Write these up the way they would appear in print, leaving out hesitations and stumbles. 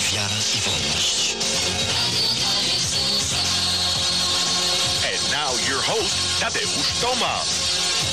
wiara i wolność. And now your host, Tadeusz Tomasz.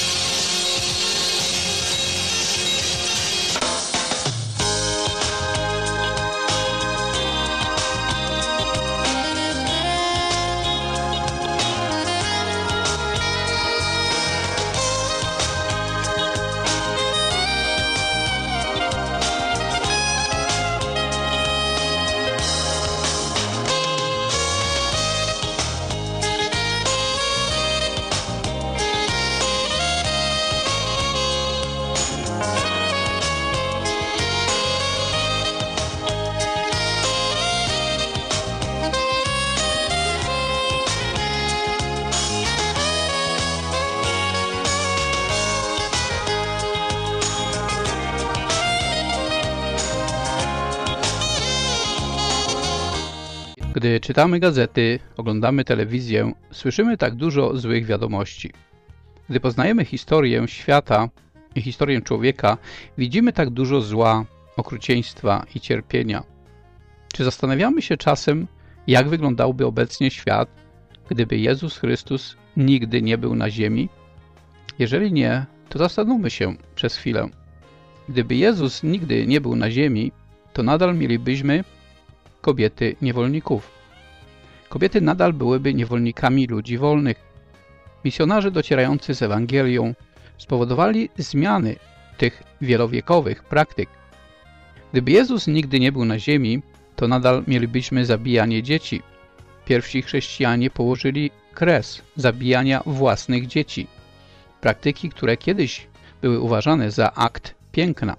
Gdy czytamy gazety, oglądamy telewizję, słyszymy tak dużo złych wiadomości. Gdy poznajemy historię świata i historię człowieka, widzimy tak dużo zła, okrucieństwa i cierpienia. Czy zastanawiamy się czasem, jak wyglądałby obecnie świat, gdyby Jezus Chrystus nigdy nie był na ziemi? Jeżeli nie, to zastanówmy się przez chwilę. Gdyby Jezus nigdy nie był na ziemi, to nadal mielibyśmy kobiety niewolników. Kobiety nadal byłyby niewolnikami ludzi wolnych. Misjonarze docierający z Ewangelią spowodowali zmiany tych wielowiekowych praktyk. Gdyby Jezus nigdy nie był na ziemi, to nadal mielibyśmy zabijanie dzieci. Pierwsi chrześcijanie położyli kres zabijania własnych dzieci. Praktyki, które kiedyś były uważane za akt piękna.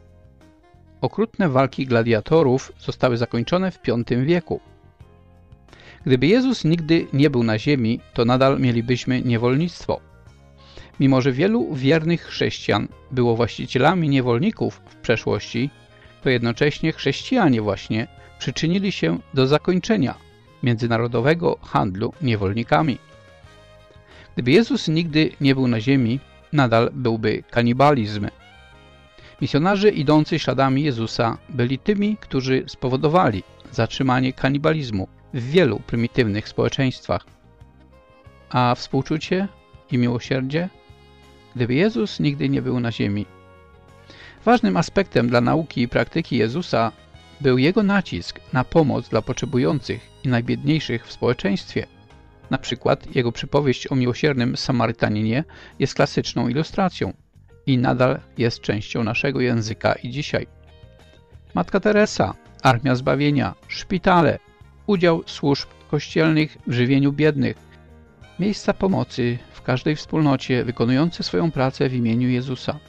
Okrutne walki gladiatorów zostały zakończone w V wieku. Gdyby Jezus nigdy nie był na ziemi, to nadal mielibyśmy niewolnictwo. Mimo że wielu wiernych chrześcijan było właścicielami niewolników w przeszłości, to jednocześnie chrześcijanie właśnie przyczynili się do zakończenia międzynarodowego handlu niewolnikami. Gdyby Jezus nigdy nie był na ziemi, nadal byłby kanibalizm. Misjonarze idący śladami Jezusa byli tymi, którzy spowodowali zatrzymanie kanibalizmu w wielu prymitywnych społeczeństwach. A współczucie i miłosierdzie? Gdyby Jezus nigdy nie był na ziemi. Ważnym aspektem dla nauki i praktyki Jezusa był Jego nacisk na pomoc dla potrzebujących i najbiedniejszych w społeczeństwie. Na przykład Jego przypowieść o miłosiernym Samarytaninie jest klasyczną ilustracją i nadal jest częścią naszego języka i dzisiaj. Matka Teresa, Armia Zbawienia, szpitale, udział służb kościelnych w żywieniu biednych, miejsca pomocy w każdej wspólnocie wykonujące swoją pracę w imieniu Jezusa.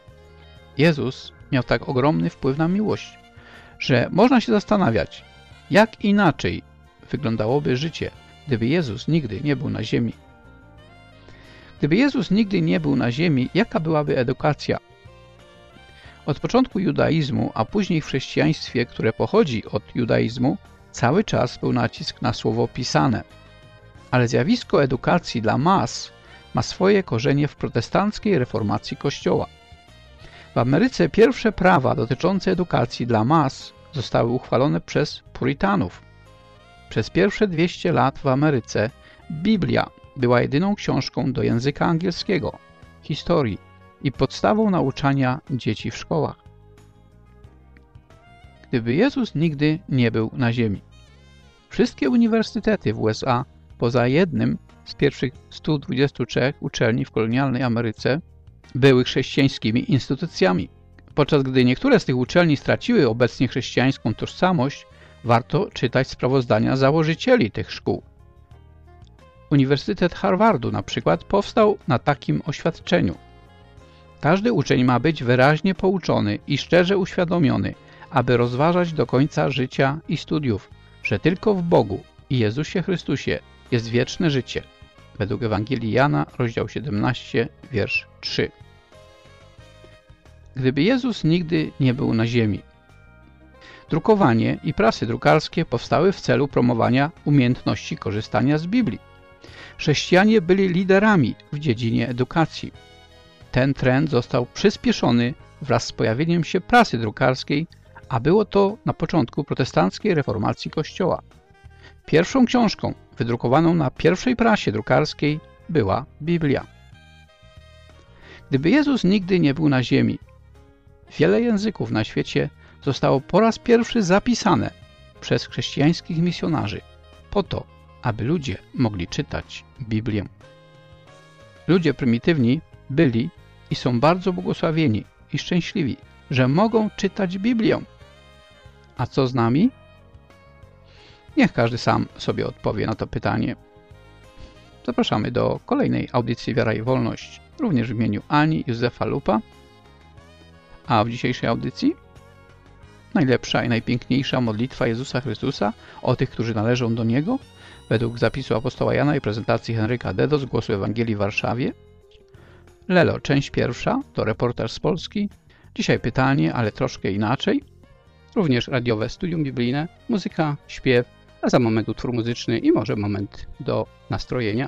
Jezus miał tak ogromny wpływ na miłość, że można się zastanawiać, jak inaczej wyglądałoby życie, gdyby Jezus nigdy nie był na ziemi. Gdyby Jezus nigdy nie był na ziemi, jaka byłaby edukacja? Od początku judaizmu, a później w chrześcijaństwie, które pochodzi od judaizmu, cały czas był nacisk na słowo pisane. Ale zjawisko edukacji dla mas ma swoje korzenie w protestanckiej reformacji Kościoła. W Ameryce pierwsze prawa dotyczące edukacji dla mas zostały uchwalone przez purytanów. Przez pierwsze 200 lat w Ameryce Biblia była jedyną książką do języka angielskiego, historii i podstawą nauczania dzieci w szkołach. Gdyby Jezus nigdy nie był na ziemi. Wszystkie uniwersytety w USA, poza jednym z pierwszych 123 uczelni w kolonialnej Ameryce, były chrześcijańskimi instytucjami. Podczas gdy niektóre z tych uczelni straciły obecnie chrześcijańską tożsamość, warto czytać sprawozdania założycieli tych szkół. Uniwersytet Harvardu na przykład powstał na takim oświadczeniu. Każdy uczeń ma być wyraźnie pouczony i szczerze uświadomiony, aby rozważać do końca życia i studiów, że tylko w Bogu i Jezusie Chrystusie jest wieczne życie. Według Ewangelii Jana, rozdział 17, wiersz 3. Gdyby Jezus nigdy nie był na ziemi. Drukowanie i prasy drukarskie powstały w celu promowania umiejętności korzystania z Biblii. Chrześcijanie byli liderami w dziedzinie edukacji. Ten trend został przyspieszony wraz z pojawieniem się prasy drukarskiej, a było to na początku protestanckiej reformacji Kościoła. Pierwszą książką wydrukowaną na pierwszej prasie drukarskiej była Biblia. Gdyby Jezus nigdy nie był na ziemi, wiele języków na świecie zostało po raz pierwszy zapisane przez chrześcijańskich misjonarzy po to, aby ludzie mogli czytać Biblię. Ludzie prymitywni byli i są bardzo błogosławieni i szczęśliwi, że mogą czytać Biblię. A co z nami? Niech każdy sam sobie odpowie na to pytanie. Zapraszamy do kolejnej audycji Wiara i Wolność, również w imieniu Ani Józefa Lupa. A w dzisiejszej audycji najlepsza i najpiękniejsza modlitwa Jezusa Chrystusa o tych, którzy należą do Niego, według zapisu apostoła Jana i prezentacji Henryka Dedo z Głosu Ewangelii w Warszawie. Lelo, część pierwsza, to reportaż z Polski. Dzisiaj pytanie, ale troszkę inaczej. Również radiowe studium biblijne, muzyka, śpiew, a za moment utwór muzyczny i może moment do nastrojenia.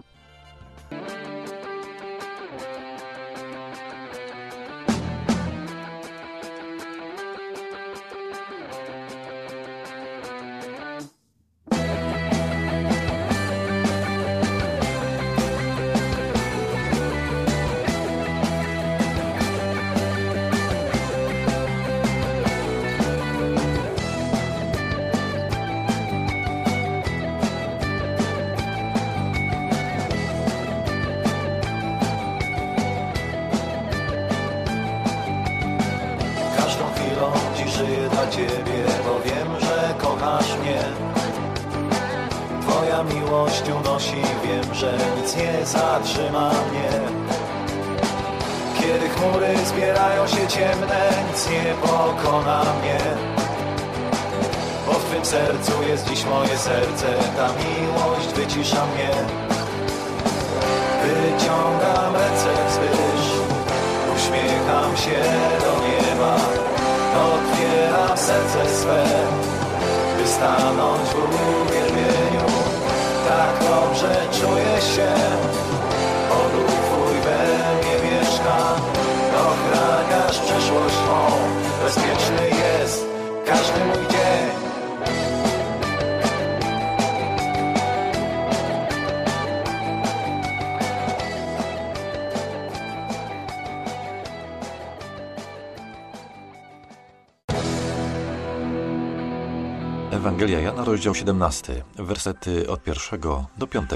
Żyję dla Ciebie, bo wiem, że kochasz mnie. Twoja miłość unosi, wiem, że nic nie zatrzyma mnie. Kiedy chmury zbierają się ciemne, nic nie pokona mnie. Bo w Twym sercu jest dziś moje serce, ta miłość wycisza mnie. Wyciągam ręce wzwyż, uśmiecham się do nieba. Otwieram serce swe, by stanąć w uwielbieniu. Tak dobrze czuję się, bo Duch Twój we mnie mieszka. Ochraniasz przyszłość mą, bezpieczny jest każdy mój dzień. Ewangelia Jana, rozdział 17, wersety od 1 do 5.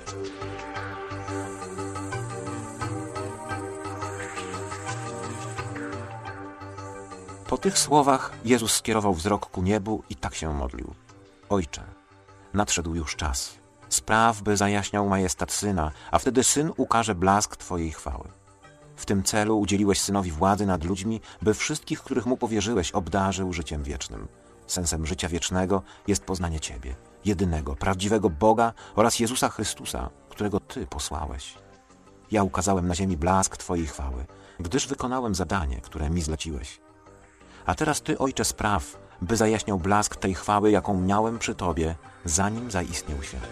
Po tych słowach Jezus skierował wzrok ku niebu i tak się modlił. Ojcze, nadszedł już czas. Spraw, by zajaśniał majestat Syna, a wtedy Syn ukaże blask Twojej chwały. W tym celu udzieliłeś Synowi władzy nad ludźmi, by wszystkich, których Mu powierzyłeś, obdarzył życiem wiecznym. Sensem życia wiecznego jest poznanie Ciebie, jedynego, prawdziwego Boga oraz Jezusa Chrystusa, którego Ty posłałeś. Ja ukazałem na ziemi blask Twojej chwały, gdyż wykonałem zadanie, które mi zleciłeś. A teraz Ty, Ojcze, spraw, by zajaśniał blask tej chwały, jaką miałem przy Tobie, zanim zaistniał świat.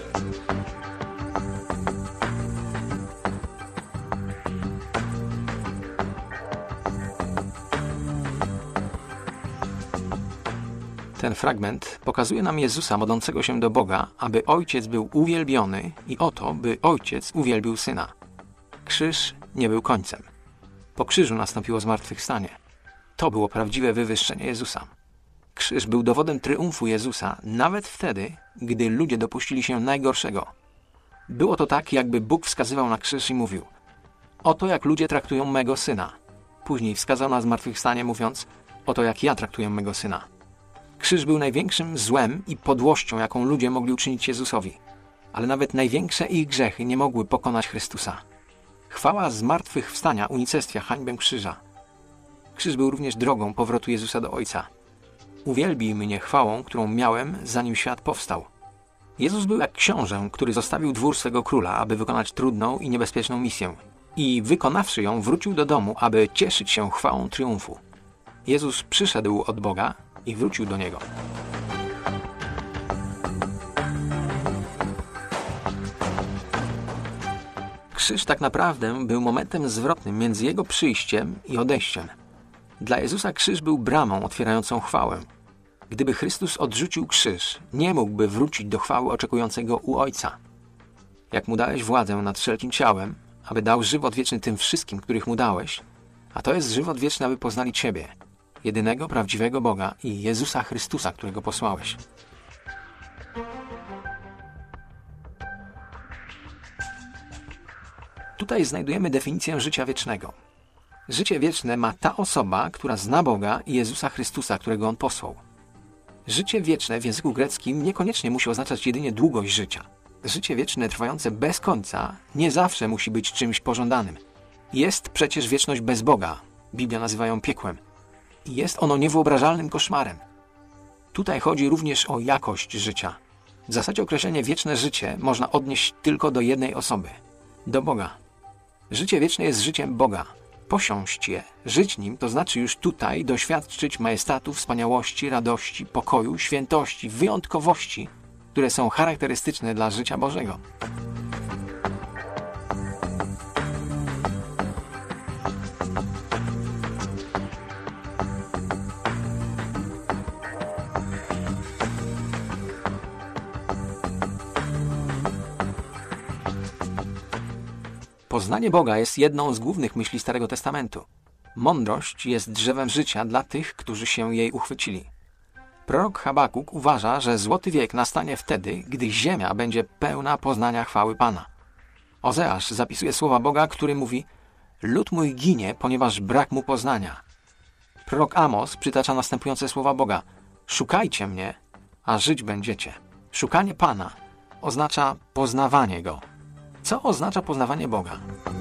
Ten fragment pokazuje nam Jezusa modlącego się do Boga, aby Ojciec był uwielbiony i o to, by Ojciec uwielbił Syna. Krzyż nie był końcem. Po krzyżu nastąpiło zmartwychwstanie. To było prawdziwe wywyższenie Jezusa. Krzyż był dowodem triumfu Jezusa, nawet wtedy, gdy ludzie dopuścili się najgorszego. Było to tak, jakby Bóg wskazywał na krzyż i mówił: oto jak ludzie traktują mego Syna. Później wskazał na zmartwychwstanie, mówiąc: oto jak ja traktuję mego Syna. Krzyż był największym złem i podłością, jaką ludzie mogli uczynić Jezusowi. Ale nawet największe ich grzechy nie mogły pokonać Chrystusa. Chwała zmartwychwstania unicestwia hańbę krzyża. Krzyż był również drogą powrotu Jezusa do Ojca. Uwielbij mnie chwałą, którą miałem, zanim świat powstał. Jezus był jak książę, który zostawił dwór swego króla, aby wykonać trudną i niebezpieczną misję. I wykonawszy ją, wrócił do domu, aby cieszyć się chwałą triumfu. Jezus przyszedł od Boga i wrócił do Niego. Krzyż tak naprawdę był momentem zwrotnym między Jego przyjściem i odejściem. Dla Jezusa krzyż był bramą otwierającą chwałę. Gdyby Chrystus odrzucił krzyż, nie mógłby wrócić do chwały oczekującego u Ojca. Jak mu dałeś władzę nad wszelkim ciałem, aby dał żywot wieczny tym wszystkim, których mu dałeś, a to jest żywot wieczny, aby poznali Ciebie, jedynego prawdziwego Boga i Jezusa Chrystusa, którego posłałeś. Tutaj znajdujemy definicję życia wiecznego. Życie wieczne ma ta osoba, która zna Boga i Jezusa Chrystusa, którego On posłał. Życie wieczne w języku greckim niekoniecznie musi oznaczać jedynie długość życia. Życie wieczne trwające bez końca nie zawsze musi być czymś pożądanym. Jest przecież wieczność bez Boga. Biblia nazywa ją piekłem. I jest ono niewyobrażalnym koszmarem. Tutaj chodzi również o jakość życia. W zasadzie określenie wieczne życie można odnieść tylko do jednej osoby. Do Boga. Życie wieczne jest życiem Boga. Posiąść je, żyć nim, to znaczy już tutaj doświadczyć majestatu, wspaniałości, radości, pokoju, świętości, wyjątkowości, które są charakterystyczne dla życia Bożego. Poznanie Boga jest jedną z głównych myśli Starego Testamentu. Mądrość jest drzewem życia dla tych, którzy się jej uchwycili. Prorok Habakuk uważa, że złoty wiek nastanie wtedy, gdy ziemia będzie pełna poznania chwały Pana. Ozeasz zapisuje słowa Boga, który mówi: lud mój ginie, ponieważ brak mu poznania. Prorok Amos przytacza następujące słowa Boga: szukajcie mnie, a żyć będziecie. Szukanie Pana oznacza poznawanie Go. Co oznacza poznawanie Boga?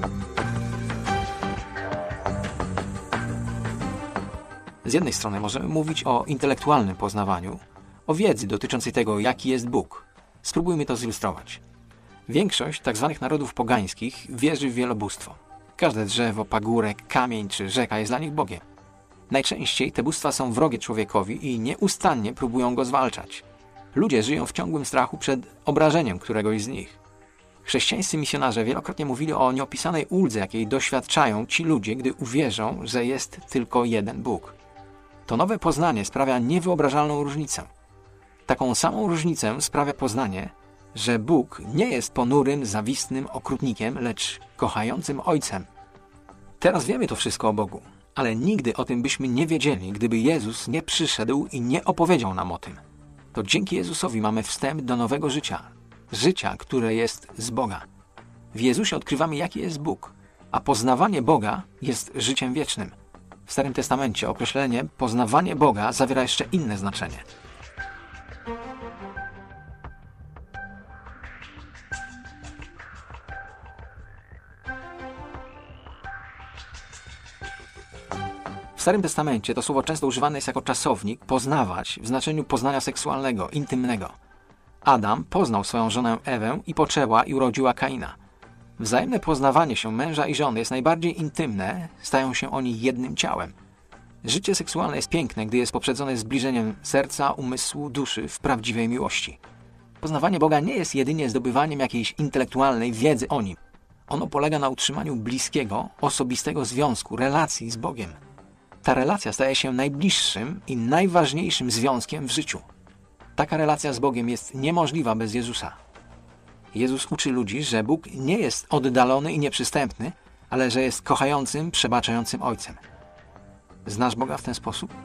Z jednej strony możemy mówić o intelektualnym poznawaniu, o wiedzy dotyczącej tego, jaki jest Bóg. Spróbujmy to zilustrować. Większość tzw. narodów pogańskich wierzy w wielobóstwo. Każde drzewo, pagórek, kamień czy rzeka jest dla nich Bogiem. Najczęściej te bóstwa są wrogie człowiekowi i nieustannie próbują go zwalczać. Ludzie żyją w ciągłym strachu przed obrażeniem któregoś z nich. Chrześcijańscy misjonarze wielokrotnie mówili o nieopisanej uldze, jakiej doświadczają ci ludzie, gdy uwierzą, że jest tylko jeden Bóg. To nowe poznanie sprawia niewyobrażalną różnicę. Taką samą różnicę sprawia poznanie, że Bóg nie jest ponurym, zawistnym okrutnikiem, lecz kochającym Ojcem. Teraz wiemy to wszystko o Bogu, ale nigdy o tym byśmy nie wiedzieli, gdyby Jezus nie przyszedł i nie opowiedział nam o tym. To dzięki Jezusowi mamy wstęp do nowego życia. Życia, które jest z Boga. W Jezusie odkrywamy, jaki jest Bóg, a poznawanie Boga jest życiem wiecznym. W Starym Testamencie określenie poznawanie Boga zawiera jeszcze inne znaczenie. W Starym Testamencie to słowo często używane jest jako czasownik poznawać w znaczeniu poznania seksualnego, intymnego. Adam poznał swoją żonę Ewę i poczęła i urodziła Kaina. Wzajemne poznawanie się męża i żony jest najbardziej intymne, stają się oni jednym ciałem. Życie seksualne jest piękne, gdy jest poprzedzone zbliżeniem serca, umysłu, duszy w prawdziwej miłości. Poznawanie Boga nie jest jedynie zdobywaniem jakiejś intelektualnej wiedzy o Nim. Ono polega na utrzymaniu bliskiego, osobistego związku, relacji z Bogiem. Ta relacja staje się najbliższym i najważniejszym związkiem w życiu. Taka relacja z Bogiem jest niemożliwa bez Jezusa. Jezus uczy ludzi, że Bóg nie jest oddalony i nieprzystępny, ale że jest kochającym, przebaczającym Ojcem. Znasz Boga w ten sposób?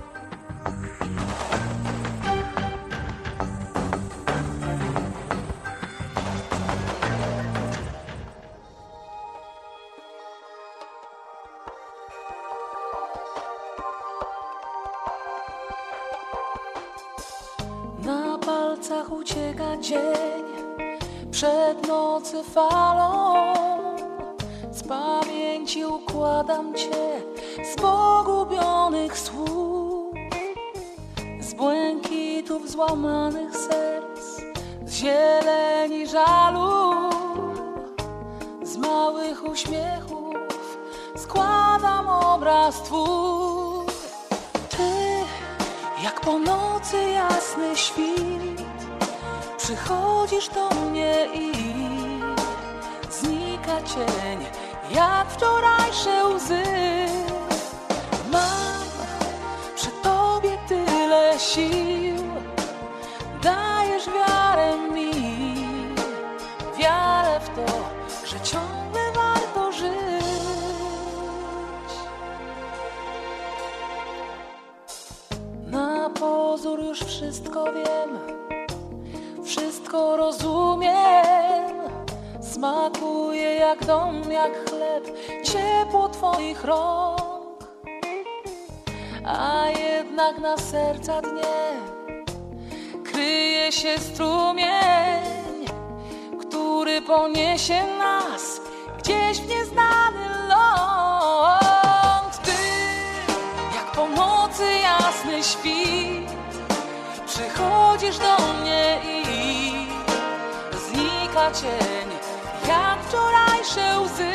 Na palcach ucieka dzień, przed nocy falą. Z pamięci układam Cię z pogubionych słów, z błękitów złamanych serc, z zieleni żalu, z małych uśmiechów składam obraz Twój. Ty, jak po nocy jasny świt, przychodzisz do mnie i znika cień, jak wczorajsze łzy. sił, dajesz wiarę mi, wiarę w to, że ciągle warto żyć. Na pozór już wszystko wiem, wszystko rozumiem. Smakuje jak dom, jak chleb, ciepło twoich rąk. A jednak na serca dnie kryje się strumień, który poniesie nas gdzieś w nieznany ląd. Ty, jak po nocy jasny świt, przychodzisz do mnie i znika cień, jak wczorajsze łzy.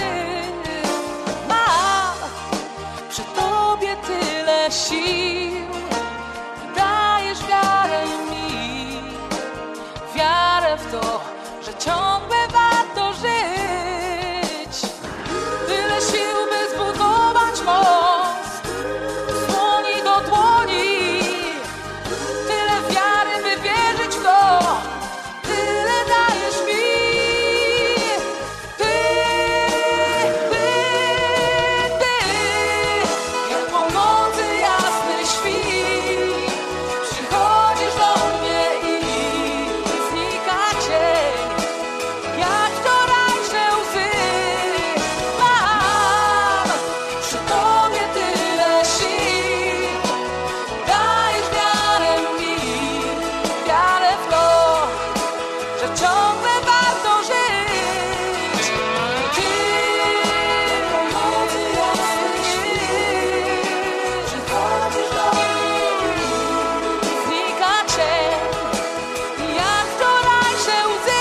Mam przy Tobie tyle sił, dajesz wiarę mi, wiarę w to, że ciągle warto żyć. Tyle sił, by zbudować most z dłoni do dłoni, tyle wiary, by wierzyć w to, tyle dajesz mi. Jak po nocy jasny świt, przychodzisz do mnie i znika cień, jak wczorajsze łzy. Mam przy Tobie tyle sił, dajesz wiarę mi, wiarę w to, że ciągle warto żyć. Ty, po nocy jasny świt, przychodzisz do mnie i znika cień, jak wczorajsze łzy.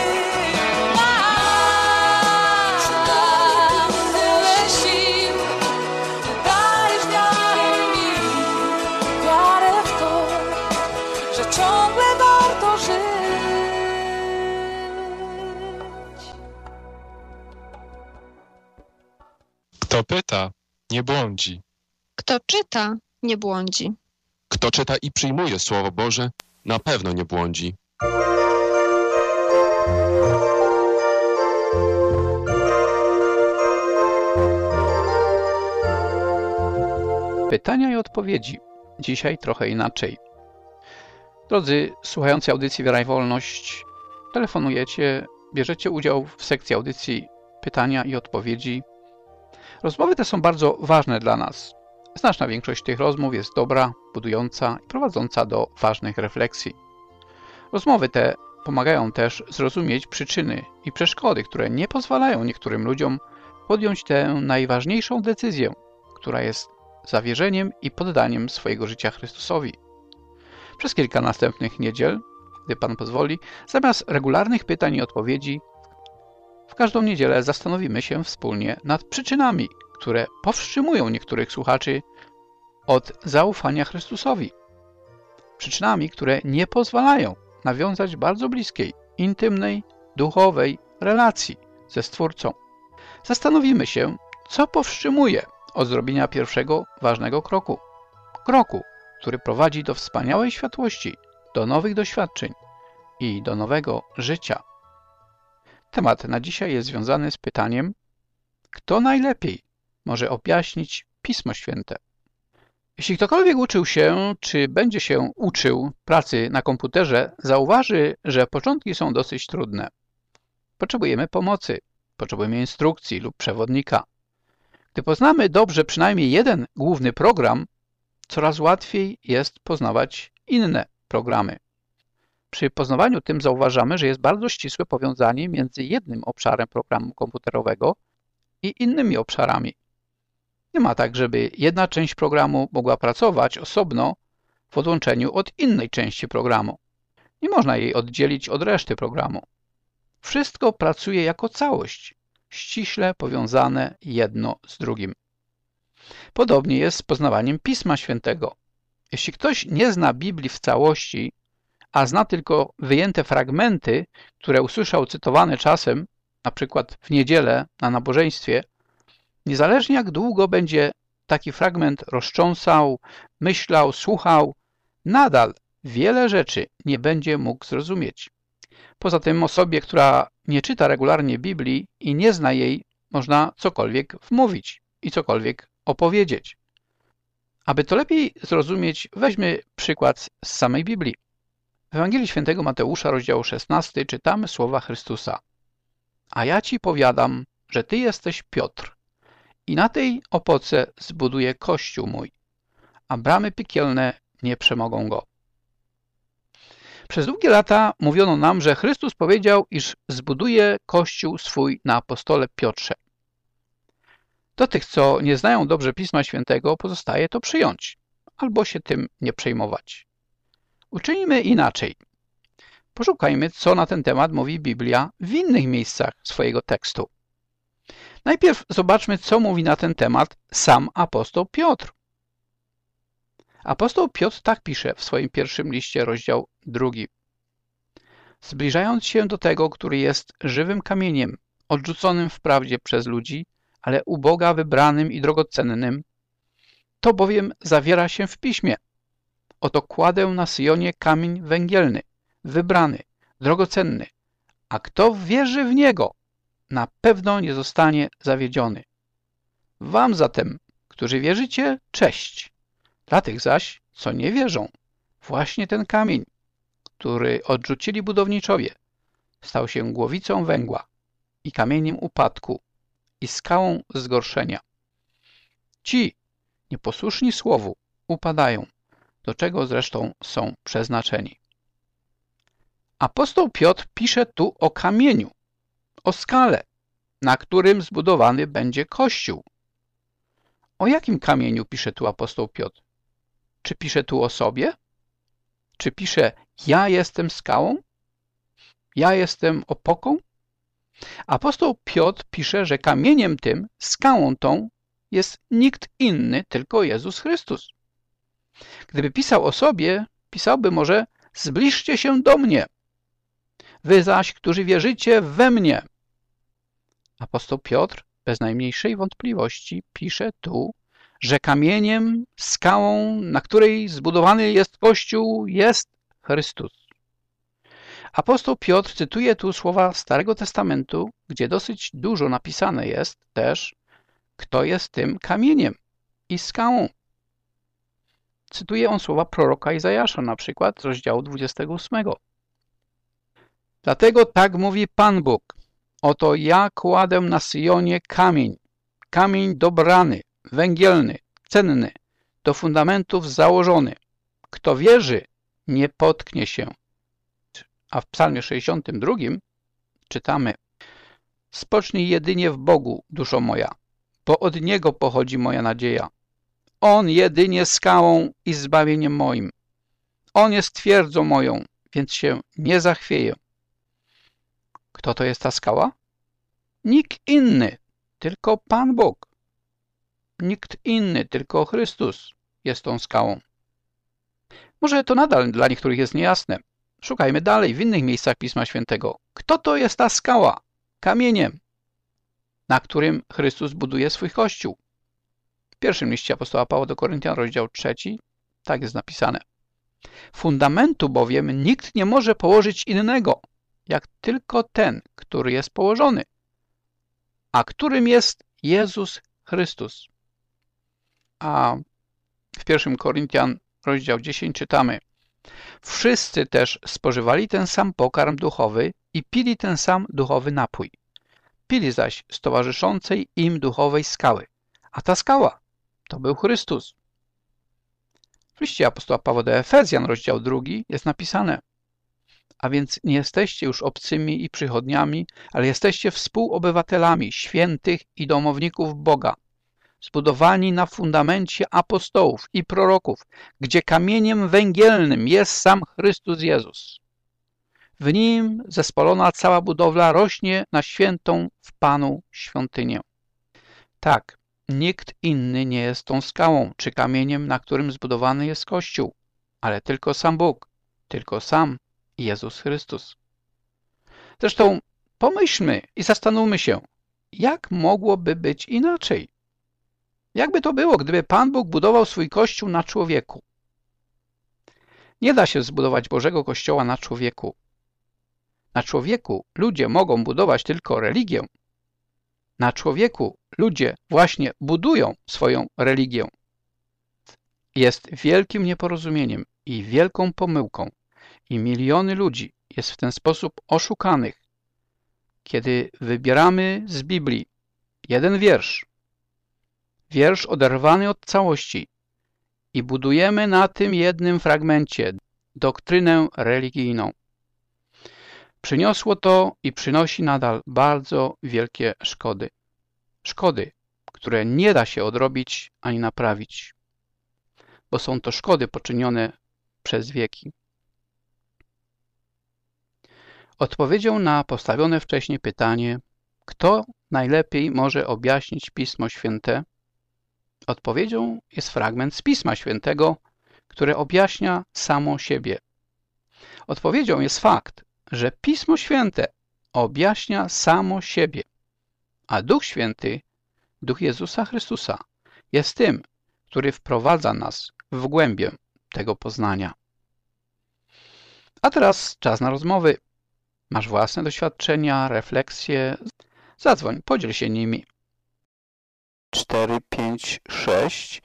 Mam tyle sił, ty dajesz wiarę mi, wiarę w to, że ciągle warto żyć. Kto pyta, nie błądzi. Kto czyta, nie błądzi. Kto czyta i przyjmuje Słowo Boże, na pewno nie błądzi. Pytania i odpowiedzi. Dzisiaj trochę inaczej. Drodzy słuchający audycji Wiara i Wolność, telefonujecie, bierzecie udział w sekcji audycji pytania i odpowiedzi. Rozmowy te są bardzo ważne dla nas. Znaczna większość tych rozmów jest dobra, budująca i prowadząca do ważnych refleksji. Rozmowy te pomagają też zrozumieć przyczyny i przeszkody, które nie pozwalają niektórym ludziom podjąć tę najważniejszą decyzję, która jest zawierzeniem i poddaniem swojego życia Chrystusowi. Przez kilka następnych niedziel, gdy Pan pozwoli, zamiast regularnych pytań i odpowiedzi, w każdą niedzielę zastanowimy się wspólnie nad przyczynami, które powstrzymują niektórych słuchaczy od zaufania Chrystusowi. Przyczynami, które nie pozwalają nawiązać bardzo bliskiej, intymnej, duchowej relacji ze Stwórcą. Zastanowimy się, co powstrzymuje od zrobienia pierwszego ważnego kroku. Kroku, który prowadzi do wspaniałej światłości, do nowych doświadczeń i do nowego życia. Temat na dzisiaj jest związany z pytaniem, kto najlepiej może objaśnić Pismo Święte. Jeśli ktokolwiek uczył się, czy będzie się uczył pracy na komputerze, zauważy, że początki są dosyć trudne. Potrzebujemy pomocy, potrzebujemy instrukcji lub przewodnika. Gdy poznamy dobrze przynajmniej jeden główny program, coraz łatwiej jest poznawać inne programy. Przy poznawaniu tym zauważamy, że jest bardzo ścisłe powiązanie między jednym obszarem programu komputerowego i innymi obszarami. Nie ma tak, żeby jedna część programu mogła pracować osobno w odłączeniu od innej części programu. Nie można jej oddzielić od reszty programu. Wszystko pracuje jako całość, ściśle powiązane jedno z drugim. Podobnie jest z poznawaniem Pisma Świętego. Jeśli ktoś nie zna Biblii w całości, a zna tylko wyjęte fragmenty, które usłyszał cytowane czasem, na przykład w niedzielę na nabożeństwie, niezależnie jak długo będzie taki fragment roztrząsał, myślał, słuchał, nadal wiele rzeczy nie będzie mógł zrozumieć. Poza tym osobie, która nie czyta regularnie Biblii i nie zna jej, można cokolwiek wmówić i cokolwiek opowiedzieć. Aby to lepiej zrozumieć, weźmy przykład z samej Biblii. W Ewangelii Świętego Mateusza, rozdział 16, czytamy słowa Chrystusa. A ja ci powiadam, że ty jesteś Piotr i na tej opoce zbuduję Kościół mój, a bramy piekielne nie przemogą go. Przez długie lata mówiono nam, że Chrystus powiedział, iż zbuduje Kościół swój na apostole Piotrze. Do tych, co nie znają dobrze Pisma Świętego, pozostaje to przyjąć, albo się tym nie przejmować. Uczynimy inaczej. Poszukajmy, co na ten temat mówi Biblia w innych miejscach swojego tekstu. Najpierw zobaczmy, co mówi na ten temat sam apostoł Piotr. Apostoł Piotr tak pisze w swoim pierwszym liście, rozdział 2. Zbliżając się do tego, który jest żywym kamieniem, odrzuconym wprawdzie przez ludzi, ale u Boga wybranym i drogocennym, to bowiem zawiera się w Piśmie. Oto kładę na Syjonie kamień węgielny, wybrany, drogocenny, a kto wierzy w Niego, na pewno nie zostanie zawiedziony. Wam zatem, którzy wierzycie, cześć. Dla tych zaś, co nie wierzą, właśnie ten kamień, który odrzucili budowniczowie, stał się głowicą węgła i kamieniem upadku i skałą zgorszenia. Ci, nieposłuszni słowu, upadają, do czego zresztą są przeznaczeni. Apostoł Piotr pisze tu o kamieniu, o skale, na którym zbudowany będzie Kościół. O jakim kamieniu pisze tu apostoł Piotr? Czy pisze tu o sobie? Czy pisze, ja jestem skałą? Ja jestem opoką? Apostoł Piotr pisze, że kamieniem tym, skałą tą jest nikt inny, tylko Jezus Chrystus. Gdyby pisał o sobie, pisałby może, zbliżcie się do mnie. Wy zaś, którzy wierzycie we mnie. Apostoł Piotr bez najmniejszej wątpliwości pisze tu, że kamieniem, skałą, na której zbudowany jest Kościół, jest Chrystus. Apostoł Piotr cytuje tu słowa Starego Testamentu, gdzie dosyć dużo napisane jest też, kto jest tym kamieniem i skałą. Cytuje on słowa proroka Izajasza, na przykład z rozdziału 28. Dlatego tak mówi Pan Bóg. Oto ja kładę na Syjonie kamień, kamień dobrany, węgielny, cenny, do fundamentów założony. Kto wierzy, nie potknie się. A w Psalmie 62 czytamy: Spocznij jedynie w Bogu, duszo moja, bo od Niego pochodzi moja nadzieja. On jedynie skałą i zbawieniem moim. On jest twierdzą moją, więc się nie zachwieję. Kto to jest ta skała? Nikt inny, tylko Pan Bóg. Nikt inny, tylko Chrystus jest tą skałą. Może to nadal dla niektórych jest niejasne. Szukajmy dalej w innych miejscach Pisma Świętego. Kto to jest ta skała? Kamieniem, na którym Chrystus buduje swój Kościół. W pierwszym liście apostoła Pawła do Koryntian, rozdział 3, tak jest napisane. Fundamentu bowiem nikt nie może położyć innego, jak tylko ten, który jest położony, a którym jest Jezus Chrystus. A w 1 Koryntian, rozdział 10 czytamy: Wszyscy też spożywali ten sam pokarm duchowy i pili ten sam duchowy napój. Pili zaś z towarzyszącej im duchowej skały, a ta skała to był Chrystus. W liście apostoła Pawła do Efezjan, rozdział 2 jest napisane: A więc nie jesteście już obcymi i przychodniami, ale jesteście współobywatelami świętych i domowników Boga, zbudowani na fundamencie apostołów i proroków, gdzie kamieniem węgielnym jest sam Chrystus Jezus. W Nim zespolona cała budowla rośnie na świętą w Panu świątynię. Tak, nikt inny nie jest tą skałą czy kamieniem, na którym zbudowany jest Kościół, ale tylko sam Bóg, tylko sam Jezus Chrystus. Zresztą pomyślmy i zastanówmy się, jak mogłoby być inaczej? Jakby to było, gdyby Pan Bóg budował swój Kościół na człowieku? Nie da się zbudować Bożego Kościoła na człowieku. Na człowieku ludzie mogą budować tylko religię. Na człowieku ludzie właśnie budują swoją religię. Jest wielkim nieporozumieniem i wielką pomyłką i miliony ludzi jest w ten sposób oszukanych, kiedy wybieramy z Biblii jeden wiersz oderwany od całości i budujemy na tym jednym fragmencie doktrynę religijną. Przyniosło to i przynosi nadal bardzo wielkie szkody. Szkody, które nie da się odrobić ani naprawić, bo są to szkody poczynione przez wieki. Odpowiedzią na postawione wcześniej pytanie, kto najlepiej może objaśnić Pismo Święte, odpowiedzią jest fragment z Pisma Świętego, które objaśnia samo siebie. Odpowiedzią jest fakt, że Pismo Święte objaśnia samo siebie, a Duch Święty, Duch Jezusa Chrystusa, jest tym, który wprowadza nas w głębię tego poznania. A teraz czas na rozmowy. Masz własne doświadczenia, refleksje? Zadzwoń, podziel się nimi. 456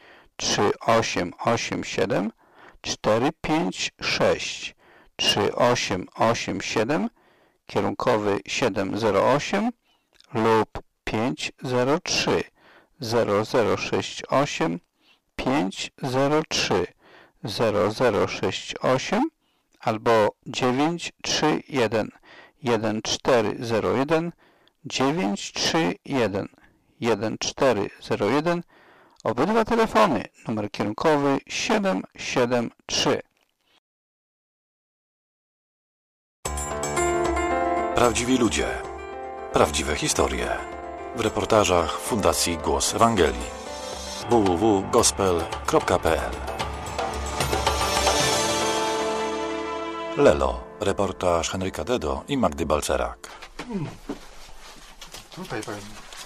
3887 456 3887 kierunkowy 708 lub 503 0068 503 0068 albo 931 1401 931 1401. Obydwa telefony, numer kierunkowy 773. Prawdziwi ludzie. Prawdziwe historie. W reportażach Fundacji Głos Ewangelii. www.gospel.pl. Lelo. Reportaż Henryka Dedo i Magdy Balcerak. Tutaj pewnie.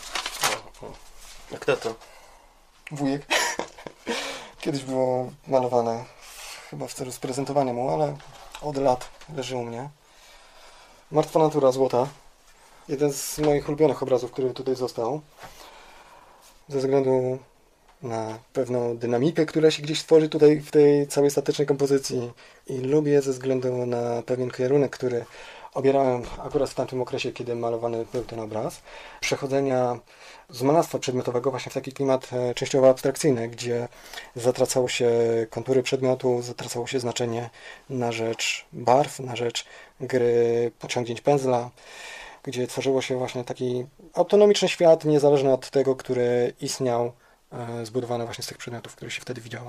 A kto to? Wujek. Kiedyś było malowane, chyba w celu sprezentowania mu, ale od lat leży u mnie. Martwa natura złota. Jeden z moich ulubionych obrazów, który tutaj został. Ze względu na pewną dynamikę, która się gdzieś tworzy tutaj w tej całej statycznej kompozycji. I lubię ze względu na pewien kierunek, który obierałem akurat w tamtym okresie, kiedy malowany był ten obraz. Przechodzenia z malarstwa przedmiotowego właśnie w taki klimat częściowo abstrakcyjny, gdzie zatracało się kontury przedmiotu, zatracało się znaczenie na rzecz barw, na rzecz gry pociągnięć pędzla, gdzie tworzyło się właśnie taki autonomiczny świat, niezależny od tego, który istniał, zbudowany właśnie z tych przedmiotów, które się wtedy widziało.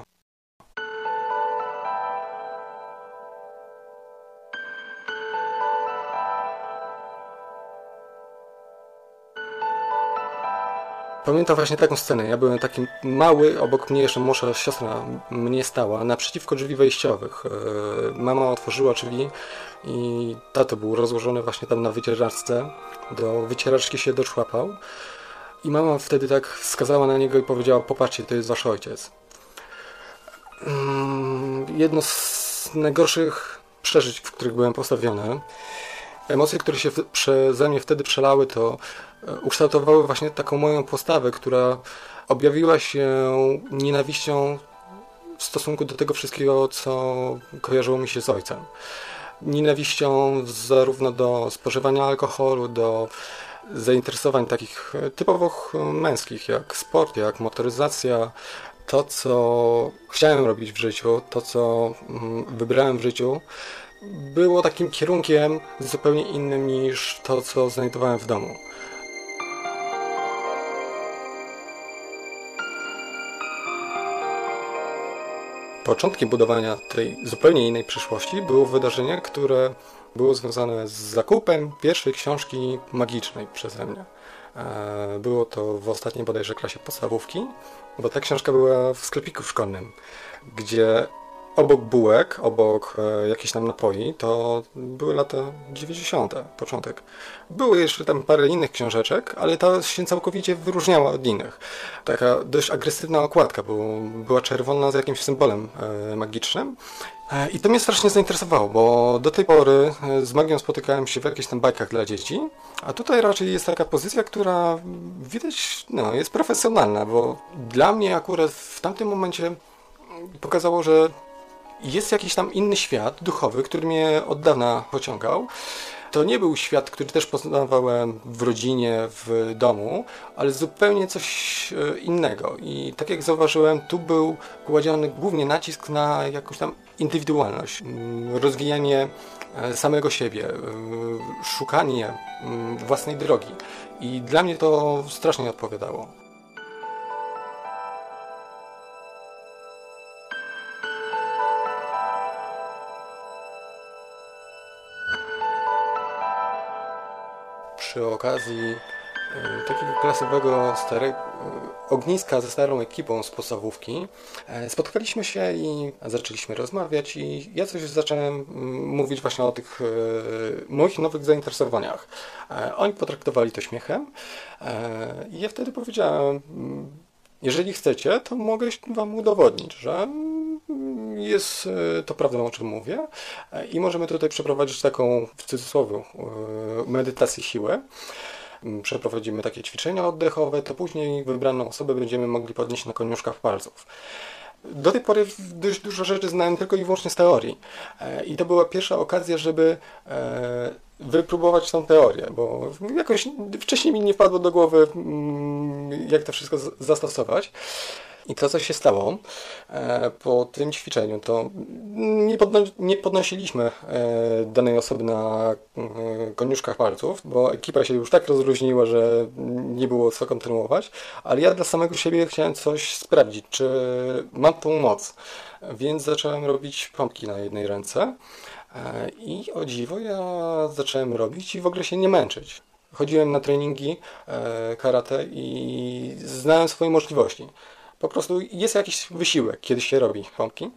Pamiętam właśnie taką scenę. Ja byłem taki mały, obok mnie jeszcze młodsza siostra mnie stała, naprzeciwko drzwi wejściowych. Mama otworzyła drzwi i tato był rozłożony właśnie tam na wycieraczce. Do wycieraczki się doczłapał. I mama wtedy tak wskazała na niego i powiedziała: popatrzcie, to jest wasz ojciec. Jedno z najgorszych przeżyć, w których byłem postawiony. Emocje, które się przeze mnie wtedy przelały, to ukształtowały właśnie taką moją postawę, która objawiła się nienawiścią w stosunku do tego wszystkiego, co kojarzyło mi się z ojcem. Nienawiścią zarówno do spożywania alkoholu, do zainteresowań takich typowo męskich, jak sport, jak motoryzacja. To, co chciałem robić w życiu, to, co wybrałem w życiu, było takim kierunkiem zupełnie innym niż to, co znajdowałem w domu. Początkiem budowania tej zupełnie innej przyszłości było wydarzenie, które było związane z zakupem pierwszej książki magicznej przeze mnie. Było to w ostatniej bodajże klasie podstawówki, bo ta książka była w sklepiku szkolnym, gdzie obok bułek, obok jakichś tam napoi, to były lata 90., początek. Były jeszcze tam parę innych książeczek, ale ta się całkowicie wyróżniała od innych. Taka dość agresywna okładka, bo była czerwona z jakimś symbolem magicznym. I to mnie strasznie zainteresowało, bo do tej pory z magią spotykałem się w jakichś tam bajkach dla dzieci, a tutaj raczej jest taka pozycja, która widać, jest profesjonalna, bo dla mnie akurat w tamtym momencie pokazało, że jest jakiś tam inny świat duchowy, który mnie od dawna pociągał. To nie był świat, który też poznawałem w rodzinie, w domu, ale zupełnie coś innego. I tak jak zauważyłem, tu był kładziony głównie nacisk na jakąś tam indywidualność, rozwijanie samego siebie, szukanie własnej drogi. I dla mnie to strasznie odpowiadało. Przy okazji takiego klasowego ogniska ze starą ekipą z podstawówki spotkaliśmy się i zaczęliśmy rozmawiać i ja coś zacząłem mówić właśnie o tych moich nowych zainteresowaniach. Oni potraktowali to śmiechem i ja wtedy powiedziałem, jeżeli chcecie, to mogę wam udowodnić, że jest to prawdą, o czym mówię i możemy tutaj przeprowadzić taką, w cudzysłowie, medytację siły. Przeprowadzimy takie ćwiczenia oddechowe, to później wybraną osobę będziemy mogli podnieść na koniuszkach palców. Do tej pory dość dużo rzeczy znałem tylko i wyłącznie z teorii. I to była pierwsza okazja, żeby wypróbować tą teorię, bo jakoś wcześniej mi nie wpadło do głowy, jak to wszystko zastosować. I to, co się stało po tym ćwiczeniu, to nie podnosiliśmy danej osoby na koniuszkach palców, bo ekipa się już tak rozluźniła, że nie było co kontynuować, ale ja dla samego siebie chciałem coś sprawdzić, czy mam tą moc. Więc zacząłem robić pompki na jednej ręce i o dziwo ja zacząłem robić i w ogóle się nie męczyć. Chodziłem na treningi karate i znałem swoje możliwości. Po prostu jest jakiś wysiłek, kiedy się robi pompki.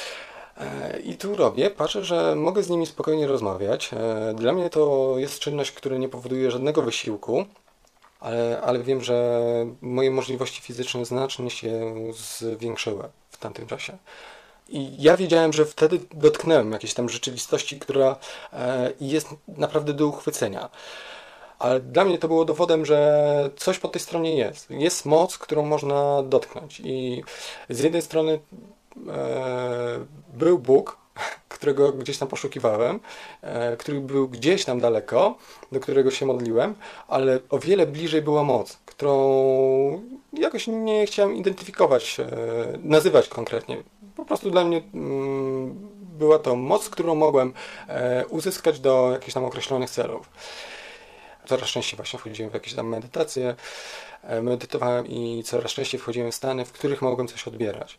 I tu robię, patrzę, że mogę z nimi spokojnie rozmawiać. Dla mnie to jest czynność, która nie powoduje żadnego wysiłku, ale wiem, że moje możliwości fizyczne znacznie się zwiększyły w tamtym czasie. I ja wiedziałem, że wtedy dotknąłem jakiejś tam rzeczywistości, która jest naprawdę do uchwycenia. Ale dla mnie to było dowodem, że coś po tej stronie jest. Jest moc, którą można dotknąć. I z jednej strony był Bóg, którego gdzieś tam poszukiwałem, który był gdzieś tam daleko, do którego się modliłem, ale o wiele bliżej była moc, którą jakoś nie chciałem identyfikować, nazywać konkretnie. Po prostu dla mnie była to moc, którą mogłem uzyskać do jakichś tam określonych celów. Coraz częściej właśnie wchodziłem w jakieś tam medytacje, medytowałem i coraz częściej wchodziłem w stany, w których mogłem coś odbierać.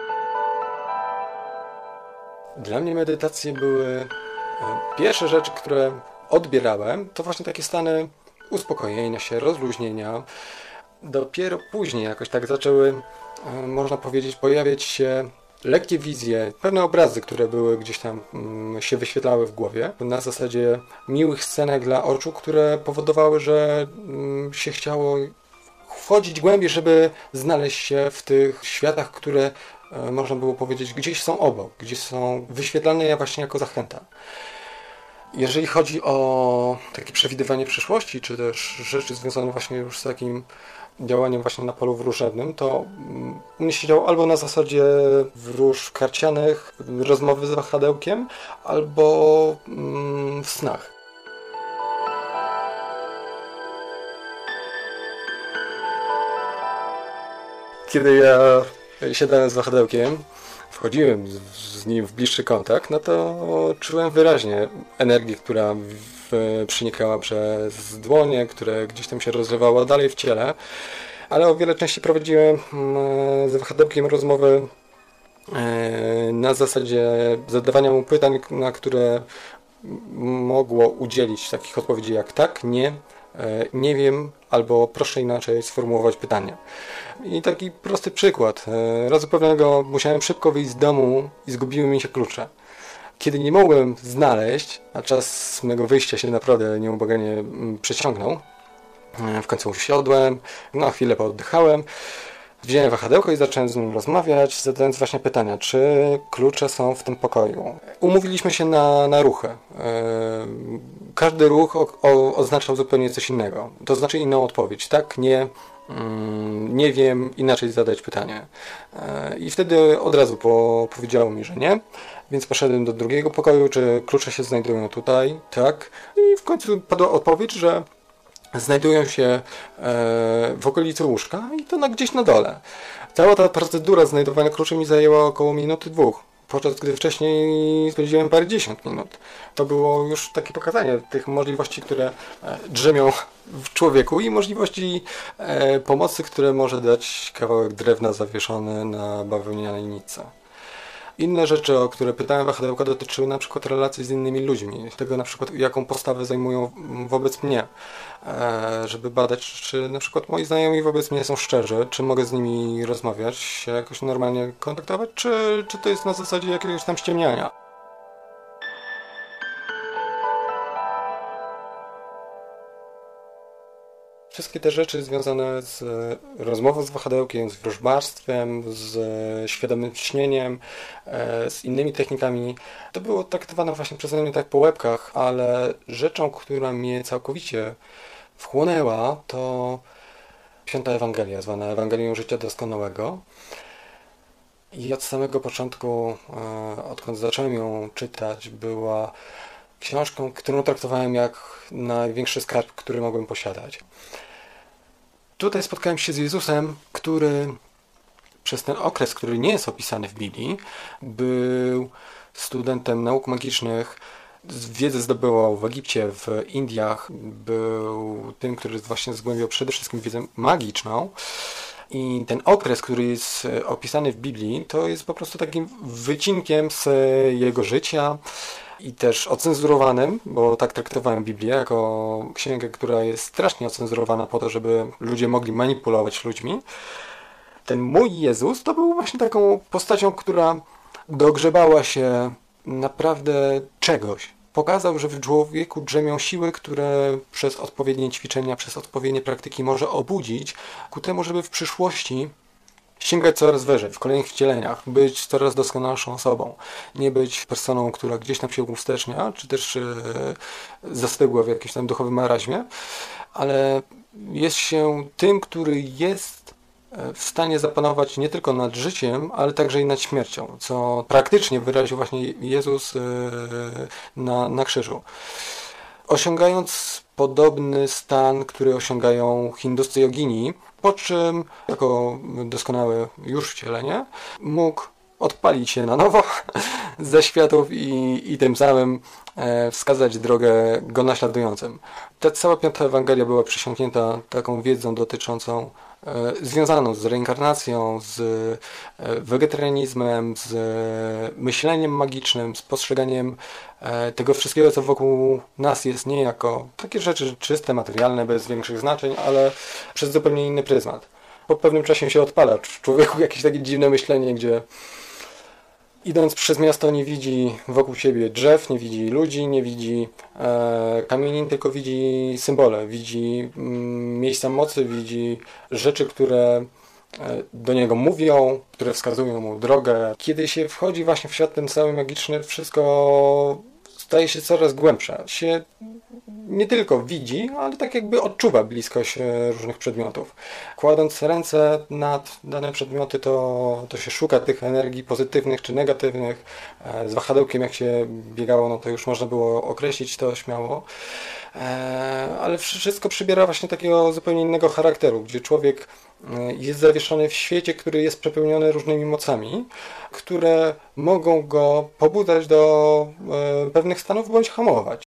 Dla mnie medytacje były pierwsze rzeczy, które odbierałem, to właśnie takie stany uspokojenia się, rozluźnienia. Dopiero później jakoś tak zaczęły, można powiedzieć, pojawiać się lekkie wizje, pewne obrazy, które były gdzieś tam się wyświetlały w głowie. Na zasadzie miłych scenek dla oczu, które powodowały, że się chciało wchodzić głębiej, żeby znaleźć się w tych światach, które można było powiedzieć gdzieś są obok, gdzieś są wyświetlane właśnie jako zachęta. Jeżeli chodzi o takie przewidywanie przyszłości, czy też rzeczy związane właśnie już z takim działaniem właśnie na polu wróżebnym, to u mnie się działo albo na zasadzie wróż karcianych, rozmowy z wahadełkiem, albo w snach. Kiedy ja siadałem z wahadełkiem, wchodziłem z nim w bliższy kontakt, no to czułem wyraźnie energię, która przenikała przez dłonie, które gdzieś tam się rozlewało dalej w ciele, ale o wiele częściej prowadziłem z wahadełkiem rozmowy na zasadzie zadawania mu pytań, na które mogło udzielić takich odpowiedzi jak tak, nie, nie wiem, albo proszę inaczej sformułować pytanie. I taki prosty przykład. Raz pewnego musiałem szybko wyjść z domu i zgubiły mi się klucze. Kiedy nie mogłem znaleźć, a czas mego wyjścia się naprawdę nieubłaganie przeciągnął, w końcu usiadłem, na chwilę pooddychałem, wziąłem wahadełko i zacząłem z nim rozmawiać, zadając właśnie pytania, czy klucze są w tym pokoju. Umówiliśmy się na ruchy. Każdy ruch oznaczał zupełnie coś innego. To znaczy inną odpowiedź. Tak, nie wiem, inaczej zadać pytanie. I wtedy od razu powiedziało mi, że nie. Więc poszedłem do drugiego pokoju, czy klucze się znajdują tutaj. Tak. I w końcu padła odpowiedź, że znajdują się w okolicy łóżka i to gdzieś na dole. Cała ta procedura znajdowania kluczy mi zajęła około minuty, 2, podczas gdy wcześniej spędziłem parędziesiąt minut. To było już takie pokazanie tych możliwości, które drzemią w człowieku i możliwości pomocy, które może dać kawałek drewna zawieszony na bawełnianej nitce. Inne rzeczy, o które pytałem wahadełka, dotyczyły na przykład relacji z innymi ludźmi, tego na przykład jaką postawę zajmują wobec mnie, żeby badać, czy na przykład moi znajomi wobec mnie są szczerzy, czy mogę z nimi rozmawiać, się jakoś normalnie kontaktować, czy to jest na zasadzie jakiegoś tam ściemniania. Wszystkie te rzeczy związane z rozmową z wahadełkiem, z wróżbarstwem, z świadomym śnieniem, z innymi technikami, to było traktowane właśnie przeze mnie tak po łebkach, ale rzeczą, która mnie całkowicie wchłonęła, to 5. Ewangelia, zwana Ewangelią Życia Doskonałego. I od samego początku, odkąd zacząłem ją czytać, była książką, którą traktowałem jak największy skarb, który mogłem posiadać. Tutaj spotkałem się z Jezusem, który przez ten okres, który nie jest opisany w Biblii, był studentem nauk magicznych, wiedzę zdobywał w Egipcie, w Indiach, był tym, który właśnie zgłębiał przede wszystkim wiedzę magiczną. I ten okres, który jest opisany w Biblii, to jest po prostu takim wycinkiem z jego życia i też ocenzurowanym, bo tak traktowałem Biblię jako księgę, która jest strasznie ocenzurowana po to, żeby ludzie mogli manipulować ludźmi. Ten mój Jezus to był właśnie taką postacią, która dogrzebała się naprawdę czegoś. Pokazał, że w człowieku drzemią siły, które przez odpowiednie ćwiczenia, przez odpowiednie praktyki może obudzić ku temu, żeby w przyszłości sięgać coraz wyżej, w kolejnych wcieleniach, być coraz doskonalszą osobą. Nie być personą, która gdzieś tam się uwstecznia, czy też zastygła w jakimś tam duchowym maraźmie, ale jest się tym, który jest w stanie zapanować nie tylko nad życiem, ale także i nad śmiercią, co praktycznie wyraził właśnie Jezus na krzyżu. Osiągając podobny stan, który osiągają hinduscy jogini, po czym jako doskonałe już wcielenie mógł odpalić się na nowo ze światów i tym samym wskazać drogę go naśladującym. Ta cała 5. Ewangelia była przesiąknięta taką wiedzą dotyczącą związaną z reinkarnacją, z wegetarianizmem, z myśleniem magicznym, z postrzeganiem tego wszystkiego, co wokół nas jest, nie jako takie rzeczy czyste, materialne, bez większych znaczeń, ale przez zupełnie inny pryzmat. Po pewnym czasie się odpala w człowieku jakieś takie dziwne myślenie, gdzie idąc przez miasto nie widzi wokół siebie drzew, nie widzi ludzi, nie widzi kamieni, tylko widzi symbole, widzi miejsca mocy, widzi rzeczy, które do niego mówią, które wskazują mu drogę. Kiedy się wchodzi właśnie w świat ten cały magiczny, wszystko staje się coraz głębsze. Się nie tylko widzi, ale tak jakby odczuwa bliskość różnych przedmiotów. Kładąc ręce nad dane przedmioty, to się szuka tych energii pozytywnych czy negatywnych. Z wahadełkiem jak się biegało, no to już można było określić to śmiało. Ale wszystko przybiera właśnie takiego zupełnie innego charakteru, gdzie człowiek jest zawieszony w świecie, który jest przepełniony różnymi mocami, które mogą go pobudzać do pewnych stanów bądź hamować.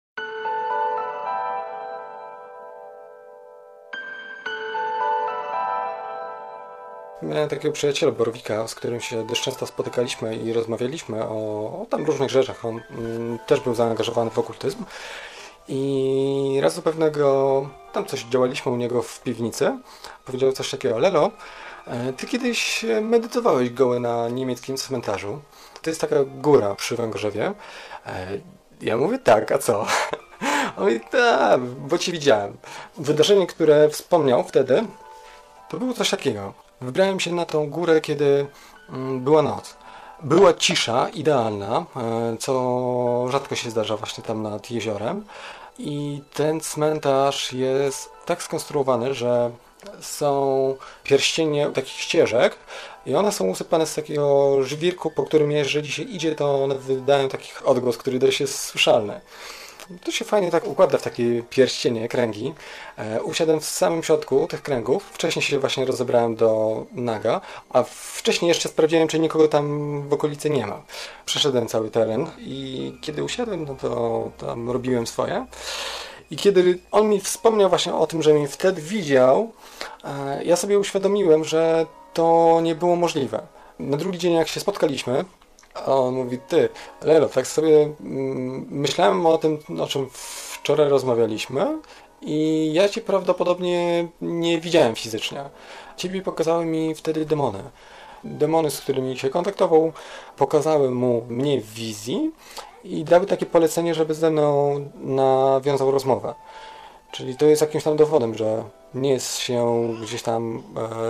Miałem takiego przyjaciela Borowika, z którym się dość często spotykaliśmy i rozmawialiśmy o tam różnych rzeczach. On też był zaangażowany w okultyzm. I raz do pewnego tam coś działaliśmy u niego w piwnicy. Powiedział coś takiego: Lelo, ty kiedyś medytowałeś goły na niemieckim cmentarzu. To jest taka góra przy Węgorzewie. Ja mówię: tak, a co? On mówi: tak, bo cię widziałem. Wydarzenie, które wspomniał wtedy, to było coś takiego. Wybrałem się na tą górę, kiedy była noc. Była cisza idealna, co rzadko się zdarza właśnie tam nad jeziorem. I ten cmentarz jest tak skonstruowany, że są pierścienie takich ścieżek i one są usypane z takiego żwirku, po którym jeżeli się idzie, to one wydają takich odgłos, który dość jest słyszalny. To się fajnie tak układa w takie pierścienie, kręgi. Usiadłem w samym środku tych kręgów. Wcześniej się właśnie rozebrałem do naga, a wcześniej jeszcze sprawdziłem, czy nikogo tam w okolicy nie ma. Przeszedłem cały teren i kiedy usiadłem, no to tam robiłem swoje. I kiedy on mi wspomniał właśnie o tym, że mnie wtedy widział, ja sobie uświadomiłem, że to nie było możliwe. Na drugi dzień, jak się spotkaliśmy, a on mówi: ty, Lelo, tak sobie myślałem o tym, o czym wczoraj rozmawialiśmy i ja cię prawdopodobnie nie widziałem fizycznie. Ciebie pokazały mi wtedy demony. Demony, z którymi się kontaktował, pokazały mnie w wizji i dały takie polecenie, żeby ze mną nawiązał rozmowę. Czyli to jest jakimś tam dowodem, że nie jest się gdzieś tam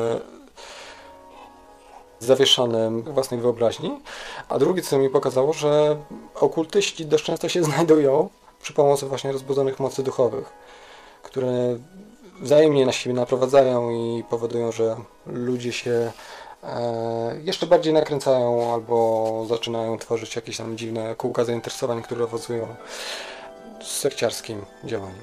zawieszonym w własnej wyobraźni. A drugie, co mi pokazało, że okultyści dość często się znajdują przy pomocy właśnie rozbudzonych mocy duchowych, które wzajemnie na siebie naprowadzają i powodują, że ludzie się jeszcze bardziej nakręcają albo zaczynają tworzyć jakieś tam dziwne kółka zainteresowań, które owocują sekciarskim działaniem.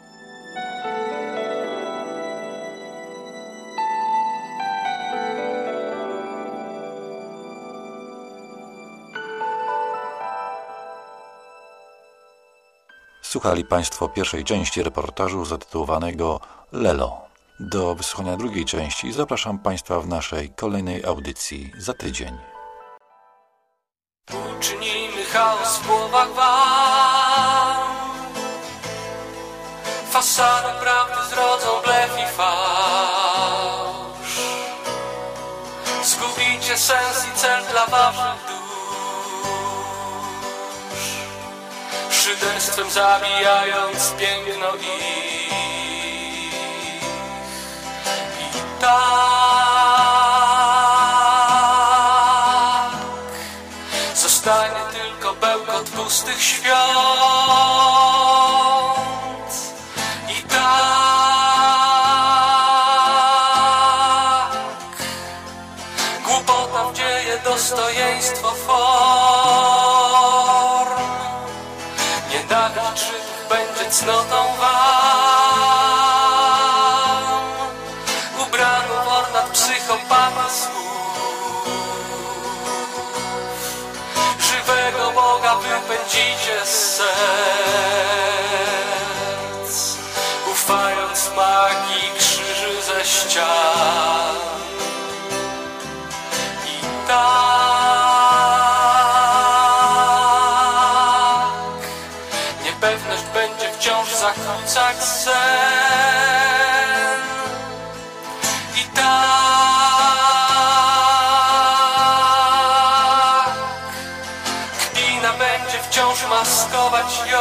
Słuchali Państwo pierwszej części reportażu zatytułowanego Lelo. Do wysłuchania drugiej części zapraszam Państwa w naszej kolejnej audycji za tydzień. Uczynimy chaos w głowach wam. Fasady prawdy zrodzą blef i fałsz. Zgubicie sens i cel dla waszych dusz. Szyderstwem zabijając piękno ich. I tak zostanie tylko bełkot pustych świąt. I tak głupota wdzieje dostojeństwo form. Niedawny krzyk będzie cnotą wam, ubrano w ornat psychopata słów. Żywego Boga wypędzicie z serc, ufając magii krzyży ze ścian. I tak niepewność będzie wciąż zakłócać sen. I tak kpina będzie wciąż maskować ją.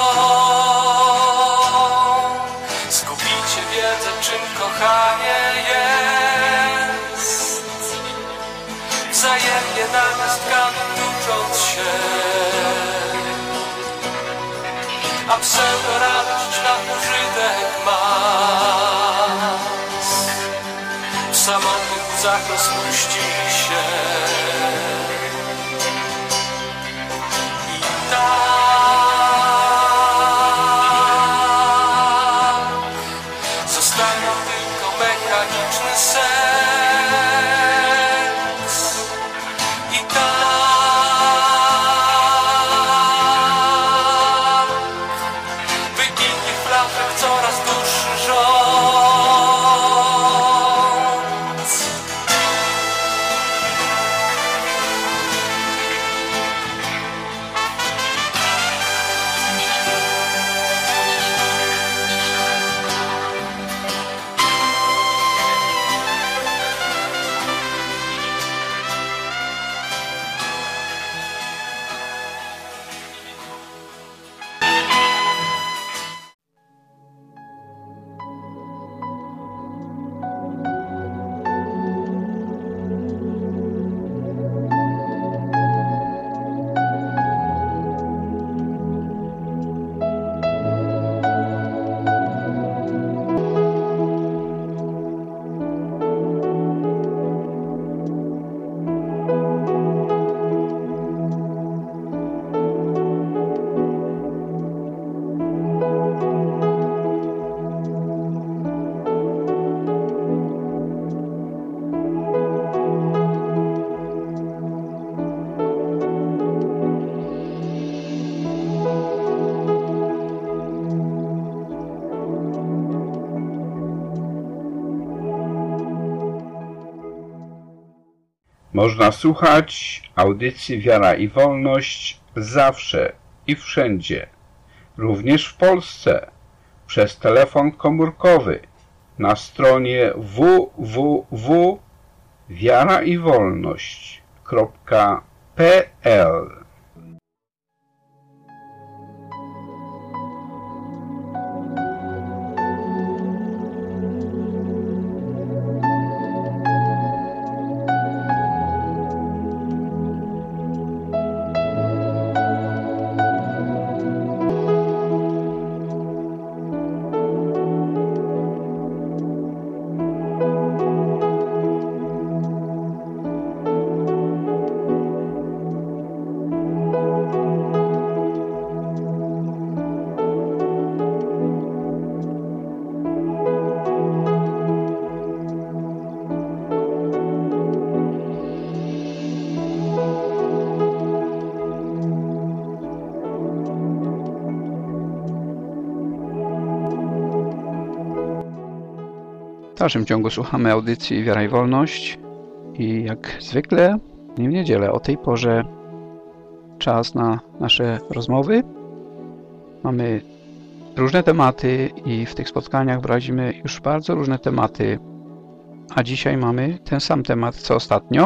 Zgubicie wiedzę, czym kochanie jest, wzajemnie namiastkami tucząc się. A pseudo-radość na użytek mas w samotnych łzach rozpuścili się. I tak zostanie tylko mechaniczny seks. I tak wypitych flaszek coraz dłuższy rząd. Można słuchać audycji Wiara i Wolność zawsze i wszędzie, również w Polsce, przez telefon komórkowy na stronie www.wiaraiwolność.pl. W dalszym ciągu słuchamy audycji Wiara i Wolność i jak zwykle w niedzielę o tej porze czas na nasze rozmowy. Mamy różne tematy i w tych spotkaniach prowadzimy już bardzo różne tematy, a dzisiaj mamy ten sam temat co ostatnio,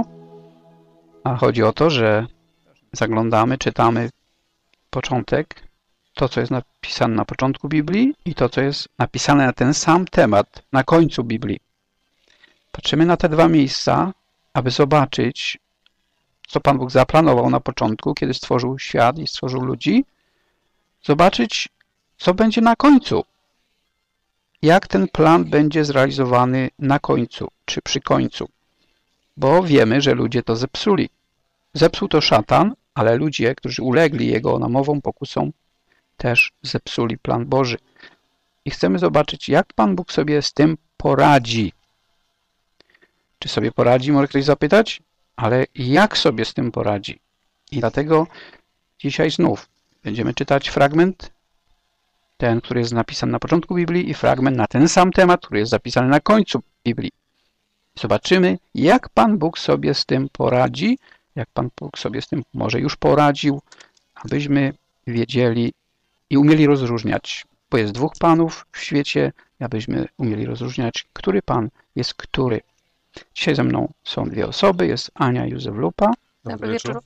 a chodzi o to, że zaglądamy, czytamy początek, to co jest napisane na początku Biblii i to co jest napisane na ten sam temat na końcu Biblii. Patrzymy na te dwa miejsca, aby zobaczyć, co Pan Bóg zaplanował na początku, kiedy stworzył świat i stworzył ludzi, zobaczyć, co będzie na końcu. Jak ten plan będzie zrealizowany na końcu, czy przy końcu. Bo wiemy, że ludzie to zepsuli. Zepsuł to szatan, ale ludzie, którzy ulegli jego namowom, pokusom, też zepsuli plan Boży. I chcemy zobaczyć, jak Pan Bóg sobie z tym poradzi. Czy sobie poradzi, może ktoś zapytać? Ale jak sobie z tym poradzi? I dlatego dzisiaj znów będziemy czytać fragment, ten, który jest napisany na początku Biblii i fragment na ten sam temat, który jest zapisany na końcu Biblii. Zobaczymy, jak Pan Bóg sobie z tym poradzi, jak Pan Bóg sobie z tym może już poradził, abyśmy wiedzieli i umieli rozróżniać, bo jest dwóch Panów w świecie, abyśmy umieli rozróżniać, który Pan jest który. Dzisiaj ze mną są dwie osoby, jest Ania i Józef Lupa. Dobry wieczór.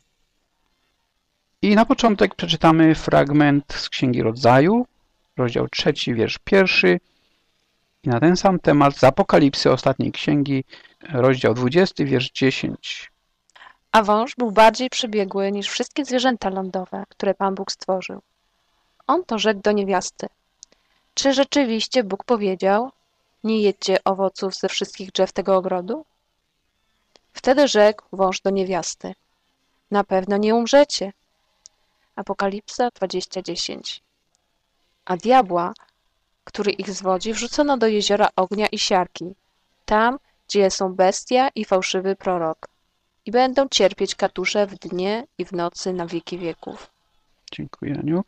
I na początek przeczytamy fragment z Księgi Rodzaju, rozdział 3, wiersz 1. I na ten sam temat z Apokalipsy, ostatniej księgi, rozdział 20, wiersz 10. A wąż był bardziej przebiegły niż wszystkie zwierzęta lądowe, które Pan Bóg stworzył. On to rzekł do niewiasty. Czy rzeczywiście Bóg powiedział, nie jedźcie owoców ze wszystkich drzew tego ogrodu? Wtedy rzekł wąż do niewiasty. Na pewno nie umrzecie. Apokalipsa 20:10. A diabła, który ich zwodzi, wrzucono do jeziora ognia i siarki, tam, gdzie są bestia i fałszywy prorok. I będą cierpieć katusze w dnie i w nocy na wieki wieków. Dziękuję, Aniu.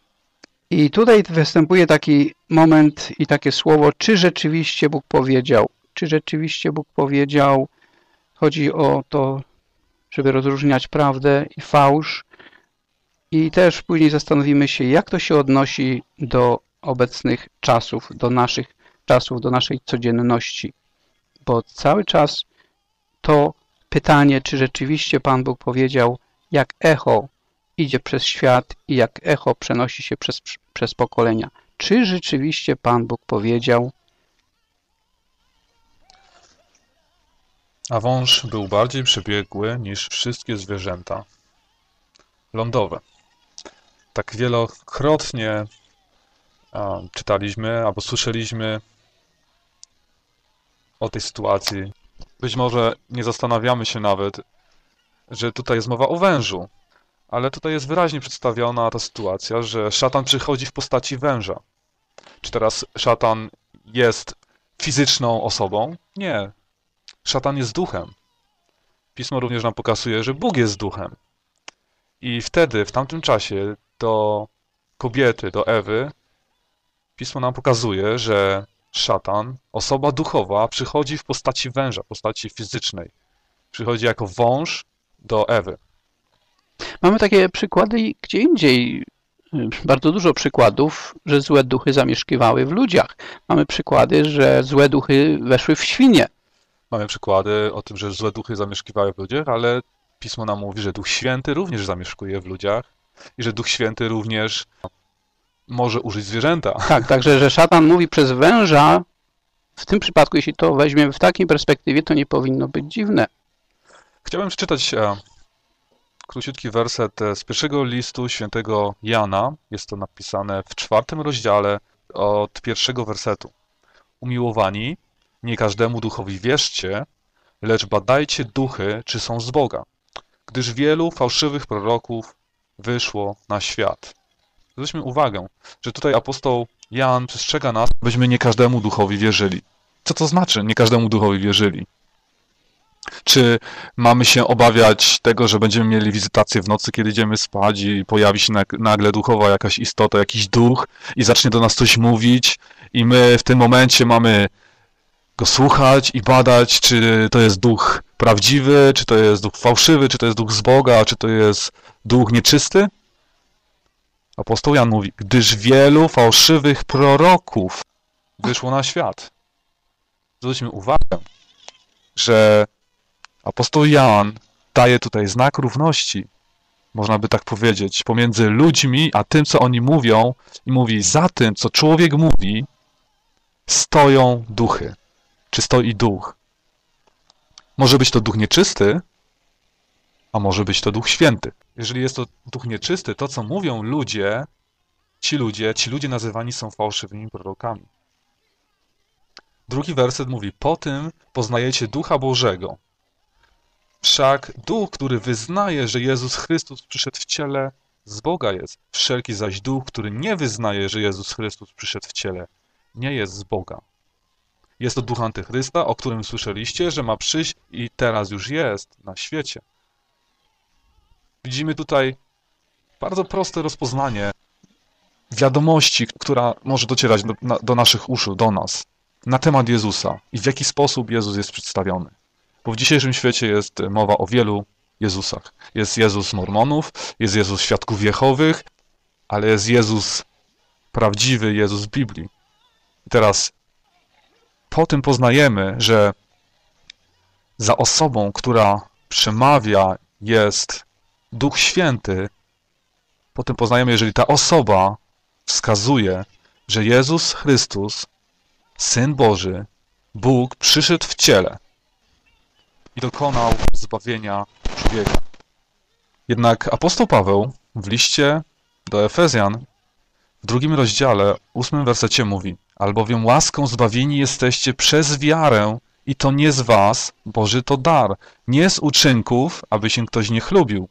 I tutaj występuje taki moment i takie słowo, czy rzeczywiście Bóg powiedział. Czy rzeczywiście Bóg powiedział. Chodzi o to, żeby rozróżniać prawdę i fałsz. I też później zastanowimy się, jak to się odnosi do obecnych czasów, do naszych czasów, do naszej codzienności. Bo cały czas to pytanie, czy rzeczywiście Pan Bóg powiedział, jak echo idzie przez świat i jak echo przenosi się przez pokolenia. Czy rzeczywiście Pan Bóg powiedział? A wąż był bardziej przebiegły niż wszystkie zwierzęta lądowe. Tak wielokrotnie czytaliśmy albo słyszeliśmy o tej sytuacji. Być może nie zastanawiamy się nawet, że tutaj jest mowa o wężu, ale tutaj jest wyraźnie przedstawiona ta sytuacja, że szatan przychodzi w postaci węża. Czy teraz szatan jest fizyczną osobą? Nie. Szatan jest duchem. Pismo również nam pokazuje, że Bóg jest duchem. I wtedy, w tamtym czasie, do kobiety, do Ewy, Pismo nam pokazuje, że szatan, osoba duchowa, przychodzi w postaci węża, w postaci fizycznej. Przychodzi jako wąż do Ewy. Mamy takie przykłady gdzie indziej. Bardzo dużo przykładów, że złe duchy zamieszkiwały w ludziach. Mamy przykłady, że złe duchy weszły w świnie. Mamy przykłady o tym, że złe duchy zamieszkiwały w ludziach, ale Pismo nam mówi, że Duch Święty również zamieszkuje w ludziach i że Duch Święty również może użyć zwierzęta. Tak, także, że szatan mówi przez węża, w tym przypadku, jeśli to weźmiemy w takiej perspektywie, to nie powinno być dziwne. Chciałbym przeczytać króciutki werset z pierwszego listu świętego Jana. Jest to napisane w 4 rozdziale od 1 wersetu. Umiłowani, nie każdemu duchowi wierzcie, lecz badajcie duchy, czy są z Boga, gdyż wielu fałszywych proroków wyszło na świat. Zwróćmy uwagę, że tutaj apostoł Jan przestrzega nas, byśmy nie każdemu duchowi wierzyli. Co to znaczy nie każdemu duchowi wierzyli? Czy mamy się obawiać tego, że będziemy mieli wizytację w nocy, kiedy idziemy spać i pojawi się nagle duchowa jakaś istota, jakiś duch i zacznie do nas coś mówić i my w tym momencie mamy go słuchać i badać, czy to jest duch prawdziwy, czy to jest duch fałszywy, czy to jest duch z Boga, czy to jest duch nieczysty? Apostoł Jan mówi, gdyż wielu fałszywych proroków wyszło na świat. Zwróćmy uwagę, że apostoł Jan daje tutaj znak równości, można by tak powiedzieć, pomiędzy ludźmi a tym, co oni mówią i mówi, za tym, co człowiek mówi, stoją duchy. Czy stoi duch? Może być to duch nieczysty, a może być to duch święty. Jeżeli jest to duch nieczysty, to co mówią ludzie, ci ludzie nazywani są fałszywymi prorokami. Drugi werset mówi, po tym poznajecie Ducha Bożego. Wszak duch, który wyznaje, że Jezus Chrystus przyszedł w ciele, z Boga jest. Wszelki zaś duch, który nie wyznaje, że Jezus Chrystus przyszedł w ciele, nie jest z Boga. Jest to duch Antychrysta, o którym słyszeliście, że ma przyjść i teraz już jest na świecie. Widzimy tutaj bardzo proste rozpoznanie wiadomości, która może docierać do naszych uszu, do nas, na temat Jezusa i w jaki sposób Jezus jest przedstawiony. Bo w dzisiejszym świecie jest mowa o wielu Jezusach. Jest Jezus Mormonów, jest Jezus Świadków Jehowych, ale jest Jezus prawdziwy, Jezus Biblii. I teraz po tym poznajemy, że za osobą, która przemawia, jest Duch Święty. Potem poznajemy, jeżeli ta osoba wskazuje, że Jezus Chrystus, Syn Boży, Bóg, przyszedł w ciele i dokonał zbawienia człowieka. Jednak apostoł Paweł w liście do Efezjan w 2 rozdziale, 8 wersecie mówi, albowiem łaską zbawieni jesteście przez wiarę i to nie z was, Boży to dar, nie z uczynków, aby się ktoś nie chlubił.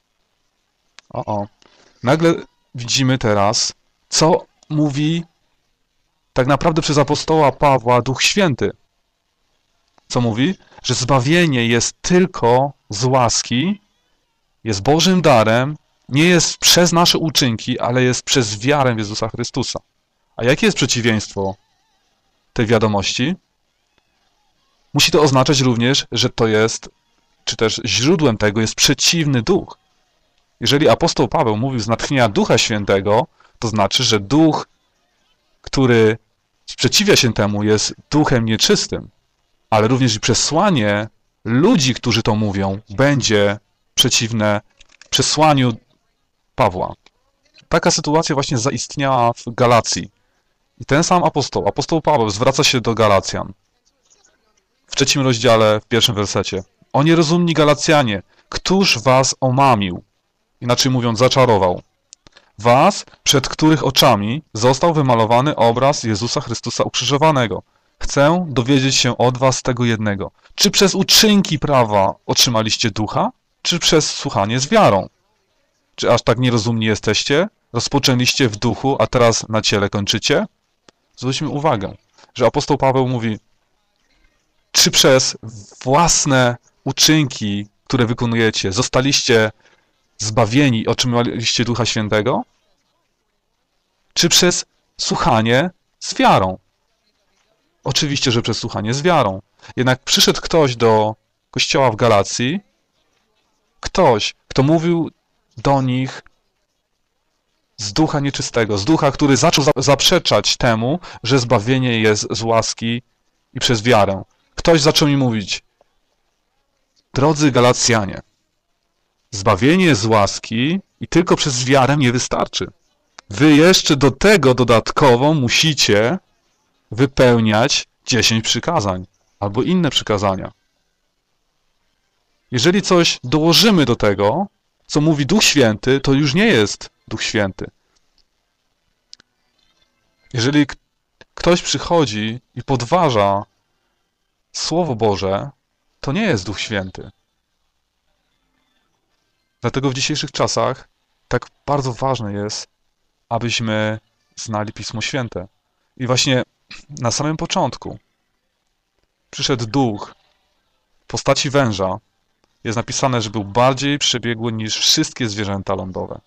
Nagle widzimy teraz, co mówi tak naprawdę przez apostoła Pawła Duch Święty. Co mówi? Że zbawienie jest tylko z łaski, jest Bożym darem, nie jest przez nasze uczynki, ale jest przez wiarę w Jezusa Chrystusa. A jakie jest przeciwieństwo tej wiadomości? Musi to oznaczać również, że to jest, czy też źródłem tego jest przeciwny duch. Jeżeli apostoł Paweł mówił z natchnienia Ducha Świętego, to znaczy, że duch, który sprzeciwia się temu, jest duchem nieczystym, ale również i przesłanie ludzi, którzy to mówią, będzie przeciwne przesłaniu Pawła. Taka sytuacja właśnie zaistniała w Galacji. I ten sam apostoł Paweł zwraca się do Galacjan. W 3 rozdziale, w 1 wersecie. O nierozumni Galacjanie, któż was omamił? Inaczej mówiąc, zaczarował. Was, przed których oczami został wymalowany obraz Jezusa Chrystusa ukrzyżowanego. Chcę dowiedzieć się od was tego jednego. Czy przez uczynki prawa otrzymaliście ducha, czy przez słuchanie z wiarą? Czy aż tak nierozumni jesteście? Rozpoczęliście w duchu, a teraz na ciele kończycie? Zwróćmy uwagę, że apostoł Paweł mówi, czy przez własne uczynki, które wykonujecie, zostaliście zbawieni i otrzymaliście Ducha Świętego? Czy przez słuchanie z wiarą? Oczywiście, że przez słuchanie z wiarą. Jednak przyszedł ktoś do kościoła w Galacji ktoś, kto mówił do nich z ducha nieczystego, z ducha, który zaczął zaprzeczać temu, że zbawienie jest z łaski i przez wiarę. Ktoś zaczął mi mówić: drodzy Galacjanie, zbawienie z łaski i tylko przez wiarę nie wystarczy. Wy jeszcze do tego dodatkowo musicie wypełniać 10 przykazań albo inne przykazania. Jeżeli coś dołożymy do tego, co mówi Duch Święty, to już nie jest Duch Święty. Jeżeli ktoś przychodzi i podważa Słowo Boże, to nie jest Duch Święty. Dlatego w dzisiejszych czasach tak bardzo ważne jest, abyśmy znali Pismo Święte. I właśnie na samym początku przyszedł Duch w postaci węża. Jest napisane, że był bardziej przebiegły niż wszystkie zwierzęta lądowe.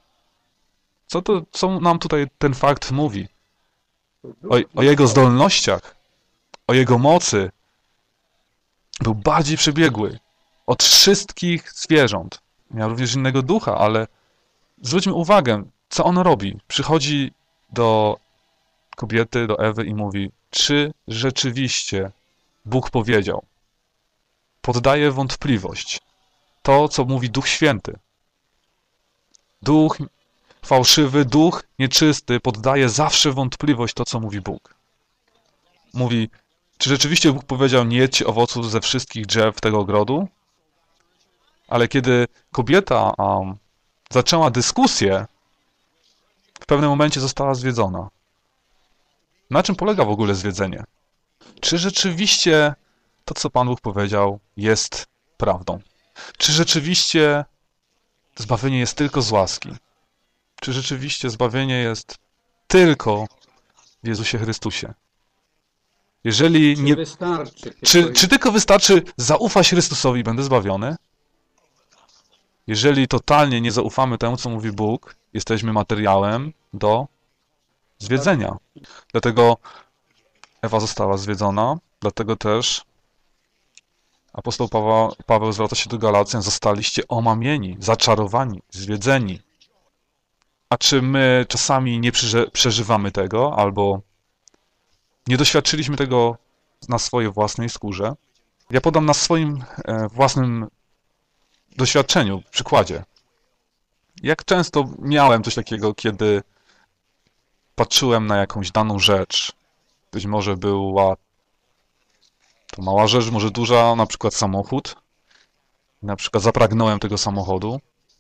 Co nam tutaj ten fakt mówi? O jego zdolnościach, o jego mocy. Był bardziej przebiegły od wszystkich zwierząt. Miał również innego ducha, ale zwróćmy uwagę, co on robi. Przychodzi do kobiety, do Ewy i mówi: czy rzeczywiście Bóg powiedział? Poddaje wątpliwość to, co mówi Duch Święty. Duch fałszywy, duch nieczysty poddaje zawsze wątpliwość to, co mówi Bóg. Mówi: czy rzeczywiście Bóg powiedział: nie jedźcie owoców ze wszystkich drzew tego ogrodu? Ale kiedy kobieta zaczęła dyskusję, w pewnym momencie została zwiedzona. Na czym polega w ogóle zwiedzenie? Czy rzeczywiście to, co Pan Bóg powiedział, jest prawdą? Czy rzeczywiście zbawienie jest tylko z łaski? Czy rzeczywiście zbawienie jest tylko w Jezusie Chrystusie? Jeżeli nie... Czy tylko wystarczy zaufać Chrystusowi i będę zbawiony? Jeżeli totalnie nie zaufamy temu, co mówi Bóg, jesteśmy materiałem do zwiedzenia. Dlatego Ewa została zwiedzona, dlatego też apostoł Paweł zwraca się do Galacjan: zostaliście omamieni, zaczarowani, zwiedzeni. A czy my czasami nie przeżywamy tego, albo nie doświadczyliśmy tego na swojej własnej skórze? Ja podam na swoim własnym doświadczeniu, przykładzie. Jak często miałem coś takiego, kiedy patrzyłem na jakąś daną rzecz. Być może była to mała rzecz, może duża, na przykład samochód. Na przykład zapragnąłem tego samochodu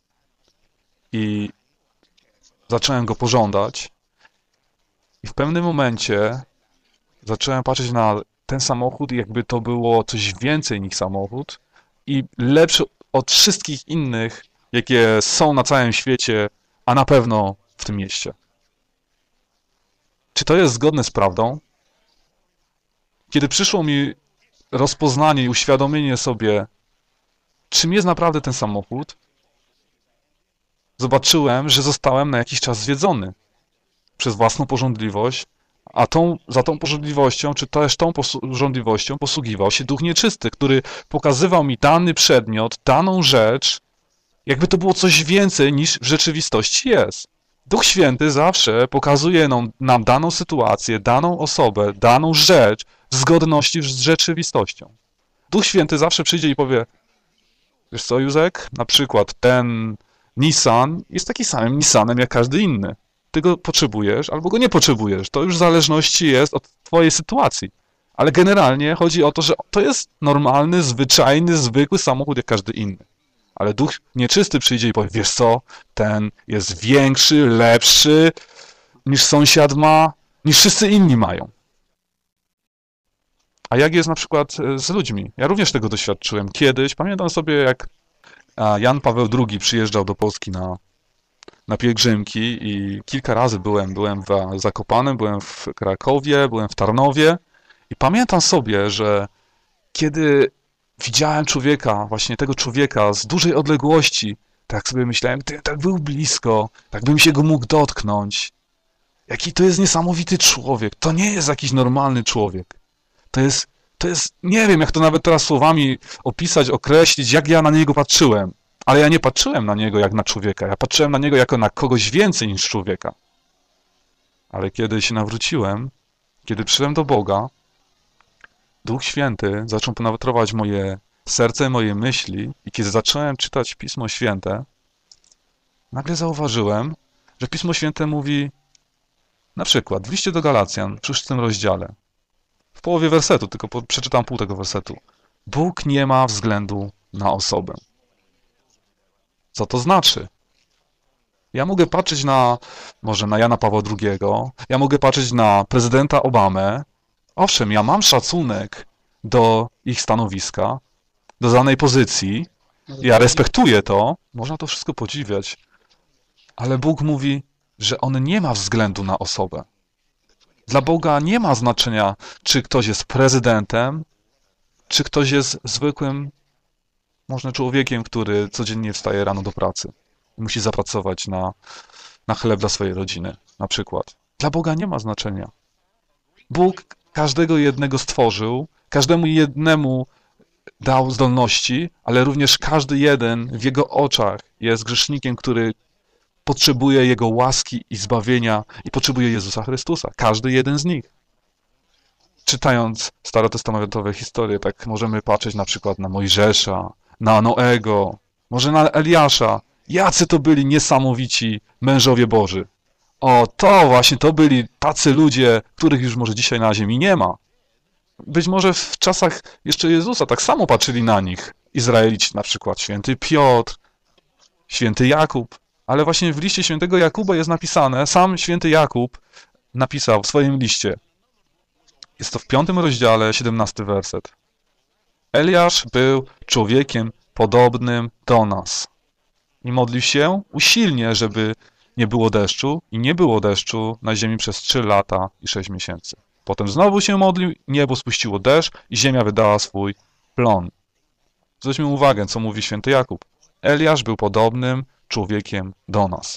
i zacząłem go pożądać. I w pewnym momencie zacząłem patrzeć na ten samochód, jakby to było coś więcej niż samochód i lepszy od wszystkich innych, jakie są na całym świecie, a na pewno w tym mieście. Czy to jest zgodne z prawdą? Kiedy przyszło mi rozpoznanie i uświadomienie sobie, czym jest naprawdę ten samochód, zobaczyłem, że zostałem na jakiś czas zwiedzony przez własną pożądliwość, a za tą pożądliwością, czy też tą pożądliwością posługiwał się duch nieczysty, który pokazywał mi dany przedmiot, daną rzecz, jakby to było coś więcej niż w rzeczywistości jest. Duch Święty zawsze pokazuje nam daną sytuację, daną osobę, daną rzecz w zgodności z rzeczywistością. Duch Święty zawsze przyjdzie i powie: wiesz co, Józek, na przykład ten Nissan jest taki samym Nissanem jak każdy inny. Ty go potrzebujesz albo go nie potrzebujesz. To już w zależności jest od twojej sytuacji. Ale generalnie chodzi o to, że to jest normalny, zwyczajny, zwykły samochód jak każdy inny. Ale duch nieczysty przyjdzie i powie: wiesz co, ten jest większy, lepszy niż sąsiad ma, niż wszyscy inni mają. A jak jest na przykład z ludźmi? Ja również tego doświadczyłem kiedyś. Pamiętam sobie, jak Jan Paweł II przyjeżdżał do Polski na pielgrzymki i kilka razy byłem w Zakopanem, byłem w Krakowie, byłem w Tarnowie i pamiętam sobie, że kiedy widziałem człowieka, właśnie tego człowieka z dużej odległości, tak sobie myślałem, tak był blisko, tak bym się go mógł dotknąć. Jaki to jest niesamowity człowiek. To nie jest jakiś normalny człowiek. To To jest, nie wiem, jak to nawet teraz słowami opisać, określić, jak ja na niego patrzyłem. Ale ja nie patrzyłem na niego jak na człowieka. Ja patrzyłem na niego jako na kogoś więcej niż człowieka. Ale kiedy się nawróciłem, kiedy przyszedłem do Boga, Duch Święty zaczął penetrować moje serce, moje myśli i kiedy zacząłem czytać Pismo Święte, nagle zauważyłem, że Pismo Święte mówi, na przykład w liście do Galacjan, w 6 rozdziale, w połowie wersetu, tylko przeczytam pół tego wersetu. Bóg nie ma względu na osobę. Co to znaczy? Ja mogę patrzeć może na Jana Pawła II, ja mogę patrzeć na prezydenta Obamę. Owszem, ja mam szacunek do ich stanowiska, do danej pozycji. Ja respektuję to, można to wszystko podziwiać. Ale Bóg mówi, że On nie ma względu na osobę. Dla Boga nie ma znaczenia, czy ktoś jest prezydentem, czy ktoś jest zwykłym, może człowiekiem, który codziennie wstaje rano do pracy i musi zapracować na chleb dla swojej rodziny, na przykład. Dla Boga nie ma znaczenia. Bóg każdego jednego stworzył, każdemu jednemu dał zdolności, ale również każdy jeden w Jego oczach jest grzesznikiem, który potrzebuje Jego łaski i zbawienia i potrzebuje Jezusa Chrystusa. Każdy jeden z nich. Czytając starotestamentowe historie, tak możemy patrzeć na przykład na Mojżesza, na Noego, może na Eliasza. Jacy to byli niesamowici mężowie Boży. O, to byli tacy ludzie, których już może dzisiaj na ziemi nie ma. Być może w czasach jeszcze Jezusa tak samo patrzyli na nich. Izraelici, na przykład święty Piotr, święty Jakub. Ale właśnie w liście świętego Jakuba jest napisane, sam święty Jakub napisał w swoim liście. Jest to w 5 rozdziale, 17 werset. Eliasz był człowiekiem podobnym do nas i modlił się usilnie, żeby nie było deszczu i nie było deszczu na ziemi przez 3 lata i 6 miesięcy. Potem znowu się modlił, niebo spuściło deszcz i ziemia wydała swój plon. Zwróćmy uwagę, co mówi święty Jakub. Eliasz był podobnym człowiekiem do nas.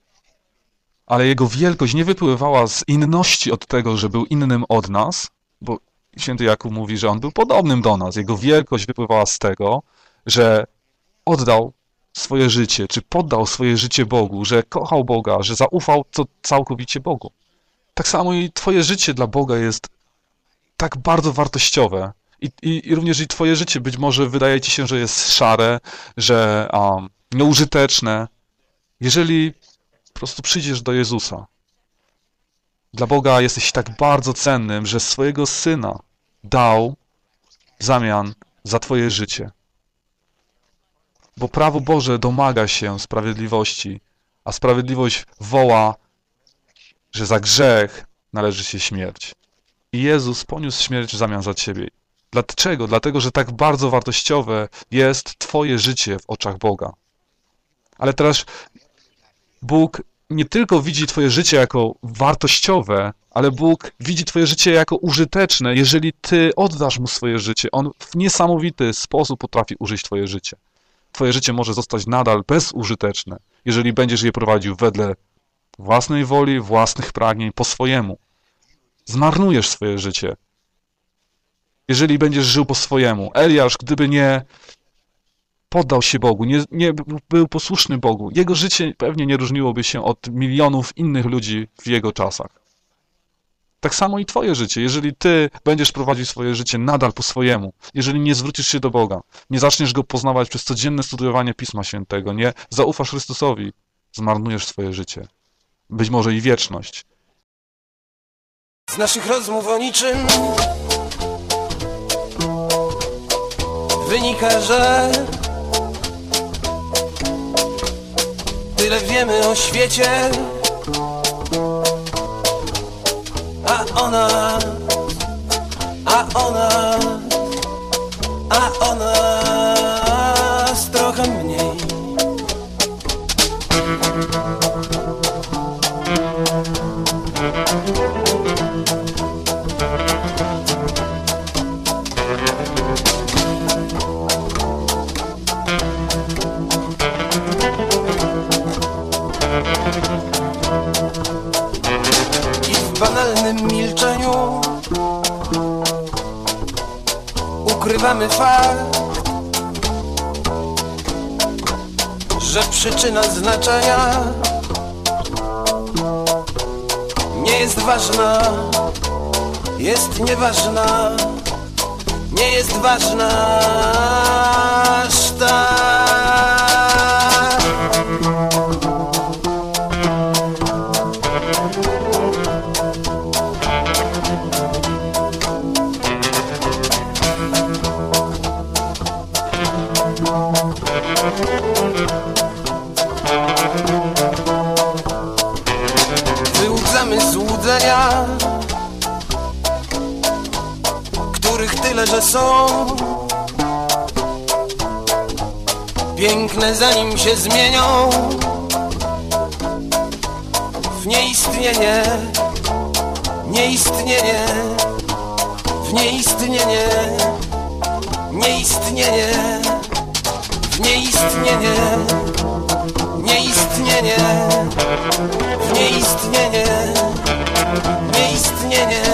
Ale jego wielkość nie wypływała z inności od tego, że był innym od nas, bo święty Jakub mówi, że on był podobnym do nas. Jego wielkość wypływała z tego, że oddał swoje życie, czy poddał swoje życie Bogu, że kochał Boga, że zaufał całkowicie Bogu. Tak samo i twoje życie dla Boga jest tak bardzo wartościowe. I również i twoje życie być może wydaje ci się, że jest szare, że nieużyteczne. Jeżeli po prostu przyjdziesz do Jezusa, dla Boga jesteś tak bardzo cennym, że swojego Syna dał w zamian za twoje życie. Bo prawo Boże domaga się sprawiedliwości, a sprawiedliwość woła, że za grzech należy się śmierć. I Jezus poniósł śmierć w zamian za ciebie. Dlaczego? Dlatego, że tak bardzo wartościowe jest twoje życie w oczach Boga. Ale teraz Bóg nie tylko widzi twoje życie jako wartościowe, ale Bóg widzi twoje życie jako użyteczne, jeżeli ty oddasz Mu swoje życie. On w niesamowity sposób potrafi użyć twoje życie. Twoje życie może zostać nadal bezużyteczne, jeżeli będziesz je prowadził wedle własnej woli, własnych pragnień, po swojemu. Zmarnujesz swoje życie. Jeżeli będziesz żył po swojemu. Eliasz, gdyby nie poddał się Bogu, nie był posłuszny Bogu, jego życie pewnie nie różniłoby się od milionów innych ludzi w jego czasach. Tak samo i twoje życie. Jeżeli ty będziesz prowadził swoje życie nadal po swojemu, jeżeli nie zwrócisz się do Boga, nie zaczniesz Go poznawać przez codzienne studiowanie Pisma Świętego, nie zaufasz Chrystusowi, zmarnujesz swoje życie. Być może i wieczność. Z naszych rozmów o niczym wynika, że tyle wiemy o świecie, a ona trochę mniej. I w banalnym milczeniu ukrywamy fakt, że przyczyna znaczenia nie jest ważna, jest nieważna, nie jest ważna aż tak. Wyłudzamy złudzenia, których tyle, że są piękne, zanim się zmienią w nieistnienie, nieistnienie, w nieistnienie, nieistnienie, w nieistnienie, nieistnienie, w nieistnienie, nieistnienie.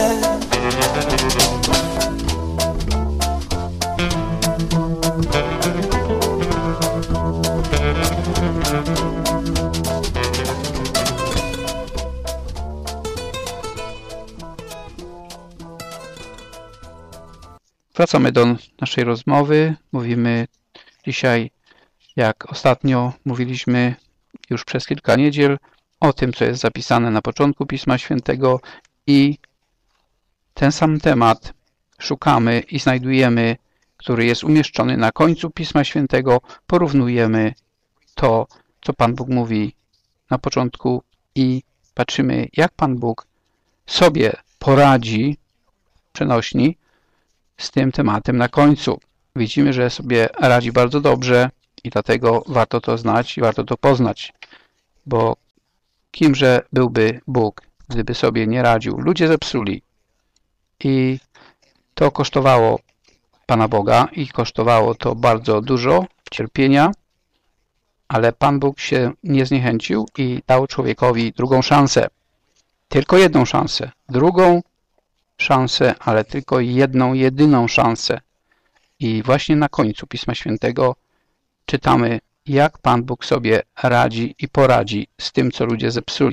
Wracamy do naszej rozmowy. Mówimy dzisiaj, jak ostatnio mówiliśmy już przez kilka niedziel, o tym, co jest zapisane na początku Pisma Świętego i ten sam temat szukamy i znajdujemy, który jest umieszczony na końcu Pisma Świętego. Porównujemy to, co Pan Bóg mówi na początku i patrzymy, jak Pan Bóg sobie poradzi, przenośni, z tym tematem na końcu. Widzimy, że sobie radzi bardzo dobrze i dlatego warto to znać i warto to poznać, bo kimże byłby Bóg, gdyby sobie nie radził? Ludzie zepsuli i to kosztowało Pana Boga i kosztowało to bardzo dużo cierpienia, ale Pan Bóg się nie zniechęcił i dał człowiekowi drugą szansę. Tylko jedną szansę. Drugą szansę, ale tylko jedną, jedyną szansę. I właśnie na końcu Pisma Świętego czytamy, jak Pan Bóg sobie radzi i poradzi z tym, co ludzie zepsuli.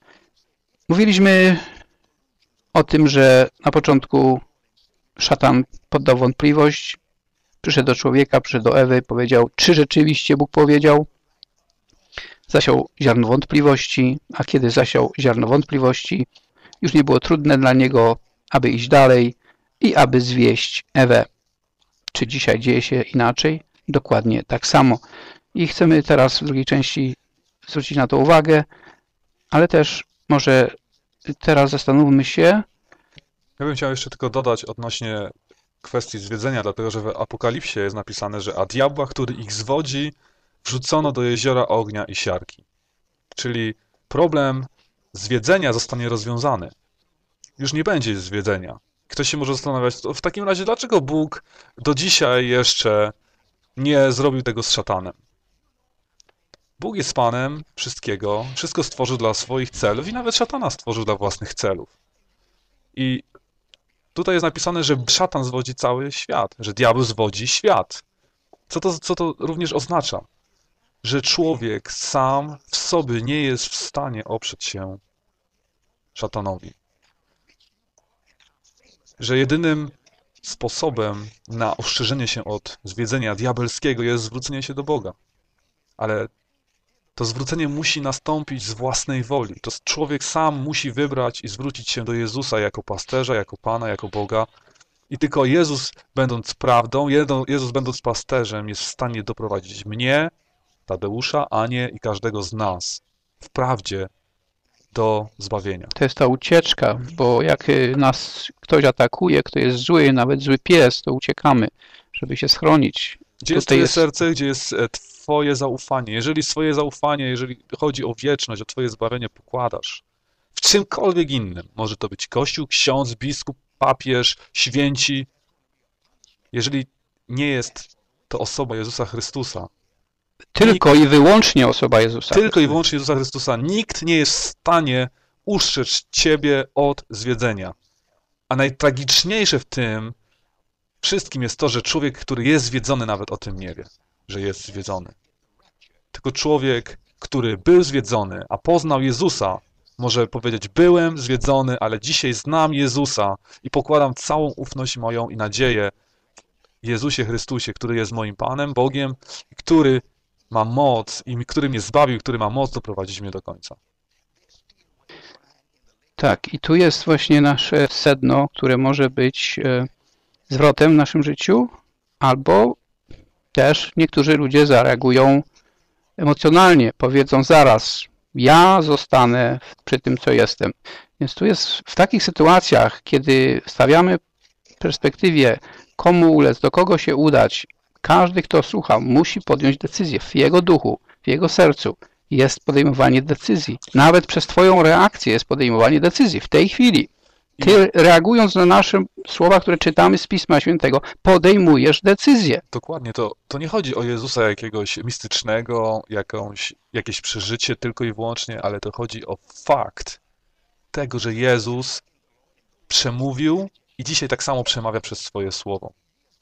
Mówiliśmy o tym, że na początku szatan poddał wątpliwość, przyszedł do człowieka, przyszedł do Ewy, powiedział, czy rzeczywiście Bóg powiedział. Zasiał ziarno wątpliwości, a kiedy zasiał ziarno wątpliwości, już nie było trudne dla niego, aby iść dalej i aby zwieść Ewę. Czy dzisiaj dzieje się inaczej? Dokładnie tak samo. I chcemy teraz w drugiej części zwrócić na to uwagę, ale też może teraz zastanówmy się. Ja bym chciał jeszcze tylko dodać odnośnie kwestii zwiedzenia, dlatego że w Apokalipsie jest napisane, że a diabła, który ich zwodzi, wrzucono do jeziora ognia i siarki. Czyli problem zwiedzenia zostanie rozwiązany. Już nie będzie zwiedzenia. Ktoś się może zastanawiać, w takim razie dlaczego Bóg do dzisiaj jeszcze nie zrobił tego z szatanem? Bóg jest Panem wszystkiego, wszystko stworzył dla swoich celów i nawet szatana stworzył dla własnych celów. I tutaj jest napisane, że szatan zwodzi cały świat, że diabeł zwodzi świat. Co to również oznacza? Że człowiek sam w sobie nie jest w stanie oprzeć się szatanowi. Że jedynym sposobem na ostrzeżenie się od zwiedzenia diabelskiego jest zwrócenie się do Boga. Ale to zwrócenie musi nastąpić z własnej woli. To człowiek sam musi wybrać i zwrócić się do Jezusa jako pasterza, jako Pana, jako Boga. I tylko Jezus, będąc prawdą, Jezus, będąc pasterzem, jest w stanie doprowadzić mnie, Tadeusza, Anię i każdego z nas w prawdzie do zbawienia. To jest ta ucieczka, bo jak nas ktoś atakuje, kto jest zły, nawet zły pies, to uciekamy, żeby się schronić. Gdzie jest Twoje serce, gdzie jest Twoje zaufanie? Jeżeli swoje zaufanie, jeżeli chodzi o wieczność, o Twoje zbawienie pokładasz w czymkolwiek innym, może to być Kościół, ksiądz, biskup, papież, święci, jeżeli nie jest to osoba Jezusa Chrystusa, tylko i wyłącznie osoba Jezusa. Tylko i wyłącznie Jezusa Chrystusa. Nikt nie jest w stanie ustrzec Ciebie od zwiedzenia. A najtragiczniejsze w tym wszystkim jest to, że człowiek, który jest zwiedzony, nawet o tym nie wie, że jest zwiedzony. Tylko człowiek, który był zwiedzony, a poznał Jezusa, może powiedzieć, byłem zwiedzony, ale dzisiaj znam Jezusa i pokładam całą ufność moją i nadzieję w Jezusie Chrystusie, który jest moim Panem, Bogiem, który ma moc i który mnie zbawił, który ma moc doprowadzić mnie do końca. Tak, i tu jest właśnie nasze sedno, które może być zwrotem w naszym życiu, albo też niektórzy ludzie zareagują emocjonalnie, powiedzą zaraz, ja zostanę przy tym, co jestem. Więc tu jest w takich sytuacjach, kiedy stawiamy w perspektywie, komu ulec, do kogo się udać, każdy, kto słucha, musi podjąć decyzję w jego duchu, w jego sercu. Jest podejmowanie decyzji. Nawet przez twoją reakcję jest podejmowanie decyzji w tej chwili. Ty reagując na nasze słowa, które czytamy z Pisma Świętego, podejmujesz decyzję. Dokładnie, to nie chodzi o Jezusa jakiegoś mistycznego, jakieś przeżycie tylko i wyłącznie, ale to chodzi o fakt tego, że Jezus przemówił i dzisiaj tak samo przemawia przez swoje słowo.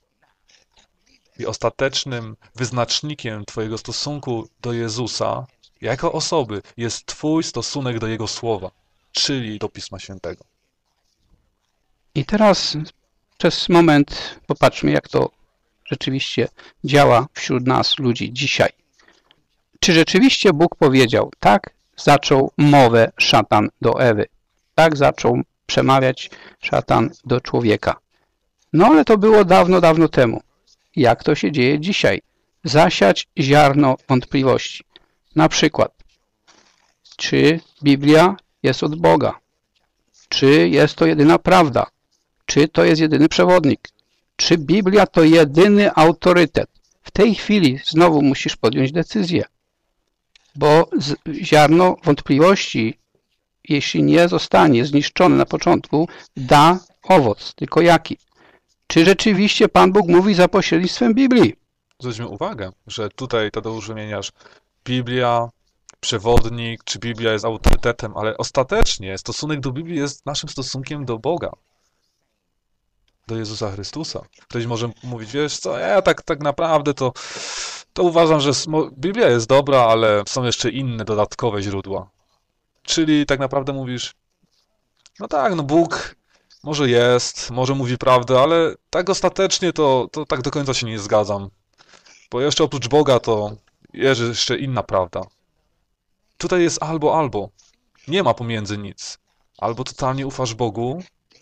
I ostatecznym wyznacznikiem twojego stosunku do Jezusa jako osoby jest twój stosunek do Jego słowa, czyli do Pisma Świętego. I teraz przez moment popatrzmy, jak to rzeczywiście działa wśród nas, ludzi, dzisiaj. Czy rzeczywiście Bóg powiedział, tak zaczął mowę szatan do Ewy, tak zaczął przemawiać szatan do człowieka. No ale to było dawno, dawno temu. Jak to się dzieje dzisiaj? Zasiać ziarno wątpliwości. Na przykład, czy Biblia jest od Boga? Czy jest to jedyna prawda? Czy to jest jedyny przewodnik? Czy Biblia to jedyny autorytet? W tej chwili znowu musisz podjąć decyzję, bo ziarno wątpliwości, jeśli nie zostanie zniszczone na początku, da owoc. Tylko jaki? Czy rzeczywiście Pan Bóg mówi za pośrednictwem Biblii? Zwróćmy uwagę, że tutaj, Tadeusz, wymieniasz Biblia, przewodnik, czy Biblia jest autorytetem, ale ostatecznie stosunek do Biblii jest naszym stosunkiem do Boga, do Jezusa Chrystusa. Ktoś może mówić, wiesz co, ja tak naprawdę to uważam, że Biblia jest dobra, ale są jeszcze inne dodatkowe źródła. Czyli tak naprawdę mówisz, no tak, no Bóg może jest, może mówi prawdę, ale tak ostatecznie to tak do końca się nie zgadzam. Bo jeszcze oprócz Boga to jest jeszcze inna prawda. Tutaj jest albo. Nie ma pomiędzy nic. Albo totalnie ufasz Bogu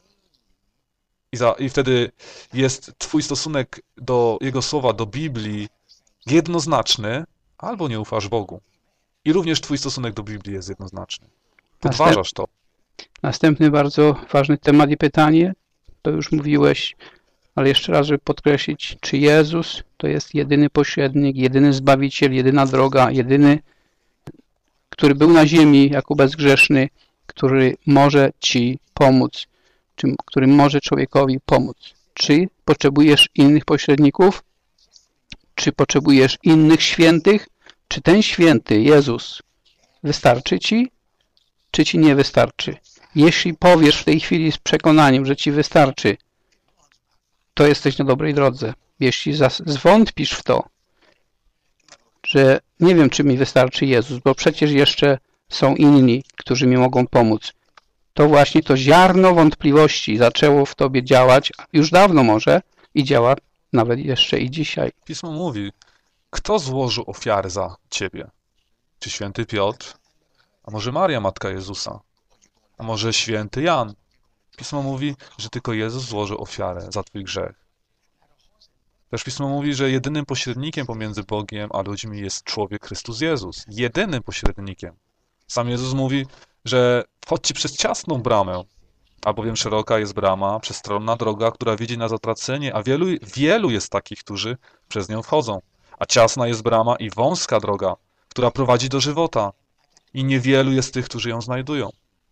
i wtedy jest twój stosunek do Jego słowa, do Biblii jednoznaczny, albo nie ufasz Bogu. I również twój stosunek do Biblii jest jednoznaczny. Podważasz to. Następny bardzo ważny temat i pytanie, to już mówiłeś, ale jeszcze raz, żeby podkreślić, czy Jezus to jest jedyny pośrednik, jedyny Zbawiciel, jedyna droga, jedyny, który był na ziemi jako bezgrzeszny, który może ci pomóc, który może człowiekowi pomóc. Czy potrzebujesz innych pośredników? Czy potrzebujesz innych świętych? Czy ten święty Jezus wystarczy ci? Czy ci nie wystarczy? Jeśli powiesz w tej chwili z przekonaniem, że ci wystarczy, to jesteś na dobrej drodze. Jeśli zwątpisz w to, że nie wiem, czy mi wystarczy Jezus, bo przecież jeszcze są inni, którzy mi mogą pomóc, to właśnie to ziarno wątpliwości zaczęło w tobie działać już dawno może i działa nawet jeszcze i dzisiaj. Pismo mówi, kto złożył ofiarę za ciebie? Czy święty Piotr? A może Maria, matka Jezusa? A może święty Jan? Pismo mówi, że tylko Jezus złożył ofiarę za twój grzech. Też Pismo mówi, że jedynym pośrednikiem pomiędzy Bogiem a ludźmi jest człowiek Chrystus Jezus. Jedynym pośrednikiem. Sam Jezus mówi, że wchodźcie przez ciasną bramę, albowiem szeroka jest brama, przestronna droga, która wiedzie na zatracenie, a wielu jest takich, którzy przez nią wchodzą. A ciasna jest brama i wąska droga, która prowadzi do żywota. I niewielu jest tych, którzy ją znajdują.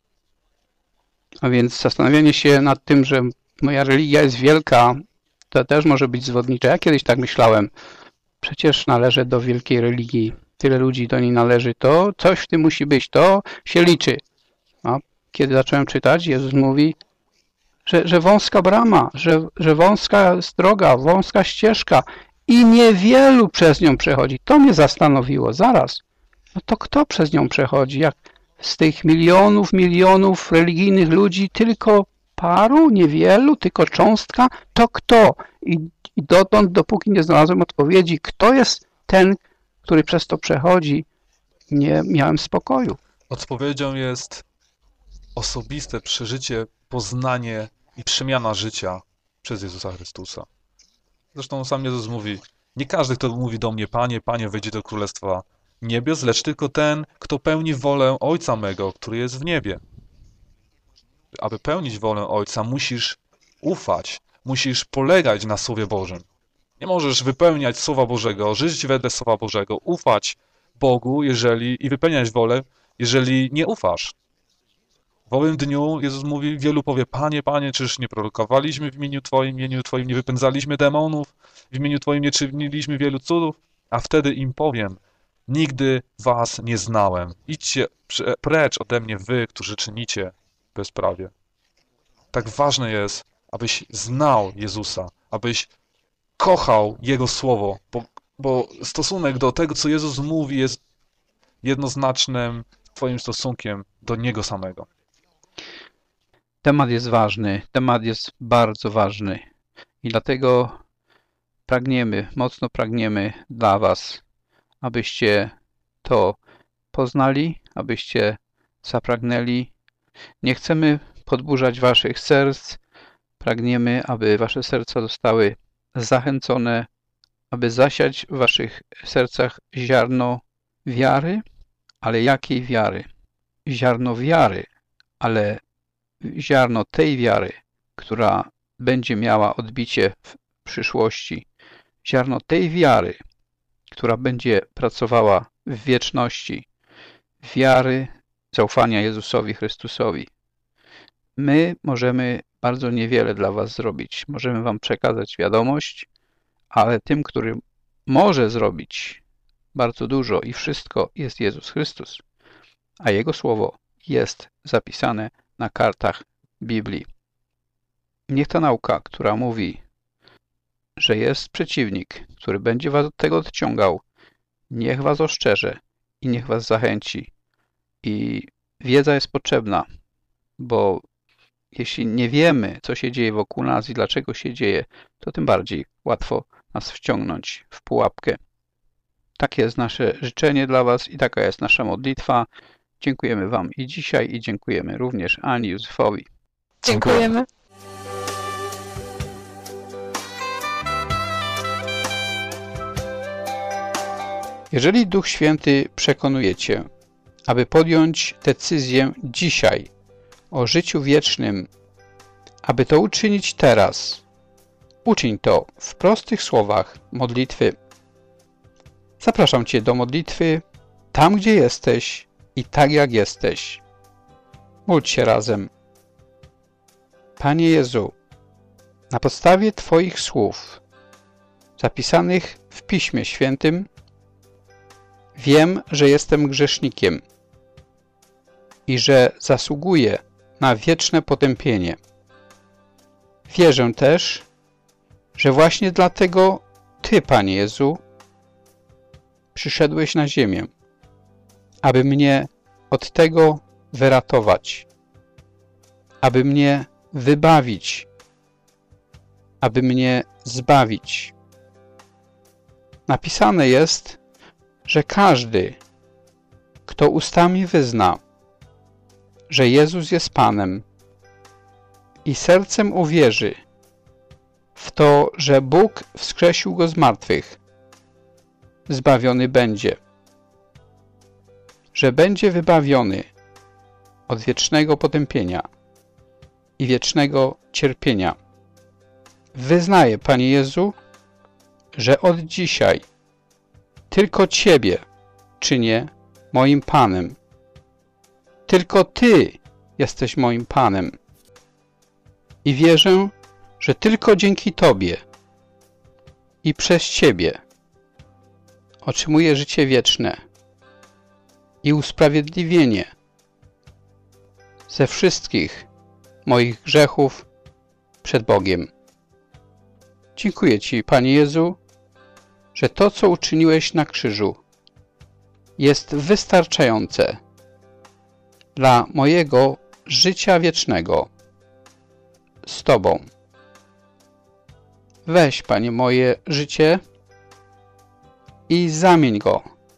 A więc zastanawianie się nad tym, że moja religia jest wielka, to też może być zwodnicze. Ja kiedyś tak myślałem. Przecież należę do wielkiej religii. Tyle ludzi do niej należy. To coś w tym musi być. To się liczy. A kiedy zacząłem czytać, Jezus mówi, że wąska brama, że wąska jest droga, wąska ścieżka i niewielu przez nią przechodzi. To mnie zastanowiło. Zaraz, no to kto przez nią przechodzi? Jak z tych milionów religijnych ludzi tylko paru, niewielu, tylko cząstka? To kto? I dotąd, dopóki nie znalazłem odpowiedzi, kto jest ten, który przez to przechodzi, nie miałem spokoju. Odpowiedzią jest osobiste przeżycie, poznanie i przemiana życia przez Jezusa Chrystusa. Zresztą sam Jezus mówi, nie każdy, kto mówi do mnie, Panie, Panie, wejdzie do Królestwa Niebios, lecz tylko ten, kto pełni wolę Ojca mego, który jest w niebie. Aby pełnić wolę Ojca, musisz ufać, musisz polegać na Słowie Bożym. Nie możesz wypełniać Słowa Bożego, żyć wedle Słowa Bożego, ufać Bogu i wypełniać wolę, jeżeli nie ufasz. W owym dniu Jezus mówi, wielu powie, Panie, Panie, czyż nie prorokowaliśmy w imieniu Twoim, nie wypędzaliśmy demonów, w imieniu Twoim nie czyniliśmy wielu cudów, a wtedy im powiem, nigdy was nie znałem. Idźcie precz ode mnie wy, którzy czynicie bezprawie. Tak ważne jest, abyś znał Jezusa, abyś kochał Jego Słowo, bo stosunek do tego, co Jezus mówi, jest jednoznacznym Twoim stosunkiem do Niego samego. Temat jest ważny, temat jest bardzo ważny i dlatego mocno pragniemy dla Was, abyście to poznali, abyście zapragnęli. Nie chcemy podburzać Waszych serc, pragniemy, aby Wasze serca zostały zachęcone, aby zasiać w Waszych sercach ziarno wiary, ale jakiej wiary? Ziarno wiary, ale ziarno tej wiary, która będzie miała odbicie w przyszłości. Ziarno tej wiary, która będzie pracowała w wieczności. Wiary, zaufania Jezusowi Chrystusowi. My możemy bardzo niewiele dla Was zrobić. Możemy Wam przekazać wiadomość, ale tym, który może zrobić bardzo dużo i wszystko, jest Jezus Chrystus, a Jego Słowo jest zapisane na kartach Biblii. Niech ta nauka, która mówi, że jest przeciwnik, który będzie Was od tego odciągał, niech Was ostrzeże i niech Was zachęci. I wiedza jest potrzebna, bo jeśli nie wiemy, co się dzieje wokół nas i dlaczego się dzieje, to tym bardziej łatwo nas wciągnąć w pułapkę. Takie jest nasze życzenie dla Was i taka jest nasza modlitwa. Dziękujemy Wam i dzisiaj i dziękujemy również Ani Józefowi. Dziękujemy. Jeżeli Duch Święty przekonuje Cię, aby podjąć decyzję dzisiaj o życiu wiecznym, aby to uczynić teraz, uczyń to w prostych słowach modlitwy. Zapraszam Cię do modlitwy tam, gdzie jesteś i tak, jak jesteś. Módl się razem. Panie Jezu, na podstawie Twoich słów zapisanych w Piśmie Świętym wiem, że jestem grzesznikiem i że zasługuję na wieczne potępienie. Wierzę też, że właśnie dlatego Ty, Panie Jezu, przyszedłeś na ziemię, aby mnie od tego wyratować, aby mnie wybawić, aby mnie zbawić. Napisane jest, że każdy, kto ustami wyzna, że Jezus jest Panem i sercem uwierzy w to, że Bóg wskrzesił Go z martwych, zbawiony będzie, że będzie wybawiony od wiecznego potępienia i wiecznego cierpienia. Wyznaję, Panie Jezu, że od dzisiaj tylko Ciebie czynię moim Panem. Tylko Ty jesteś moim Panem. I wierzę, że tylko dzięki Tobie i przez Ciebie otrzymuję życie wieczne i usprawiedliwienie ze wszystkich moich grzechów przed Bogiem. Dziękuję Ci, Panie Jezu, że to, co uczyniłeś na krzyżu, jest wystarczające dla mojego życia wiecznego z Tobą. Weź, Panie, moje życie i zamień go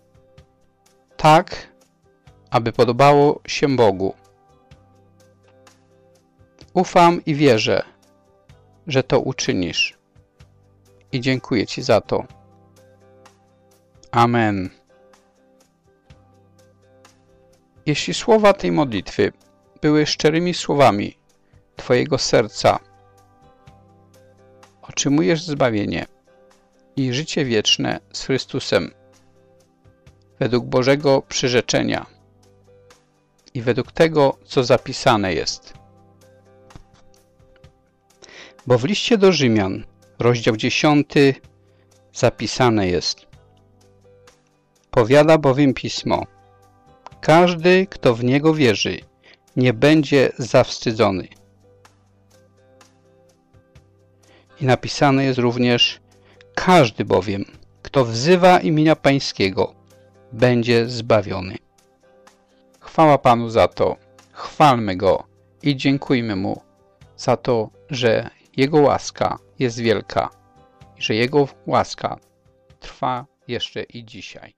tak, aby podobało się Bogu. Ufam i wierzę, że to uczynisz i dziękuję Ci za to. Amen. Jeśli słowa tej modlitwy były szczerymi słowami Twojego serca, otrzymujesz zbawienie i życie wieczne z Chrystusem według Bożego przyrzeczenia i według tego, co zapisane jest. Bo w liście do Rzymian, rozdział 10, zapisane jest: powiada bowiem Pismo: każdy, kto w Niego wierzy, nie będzie zawstydzony. I napisane jest również: każdy bowiem, kto wzywa imienia Pańskiego, będzie zbawiony. Chwała Panu za to, chwalmy Go i dziękujmy Mu za to, że Jego łaska jest wielka i że Jego łaska trwa jeszcze i dzisiaj.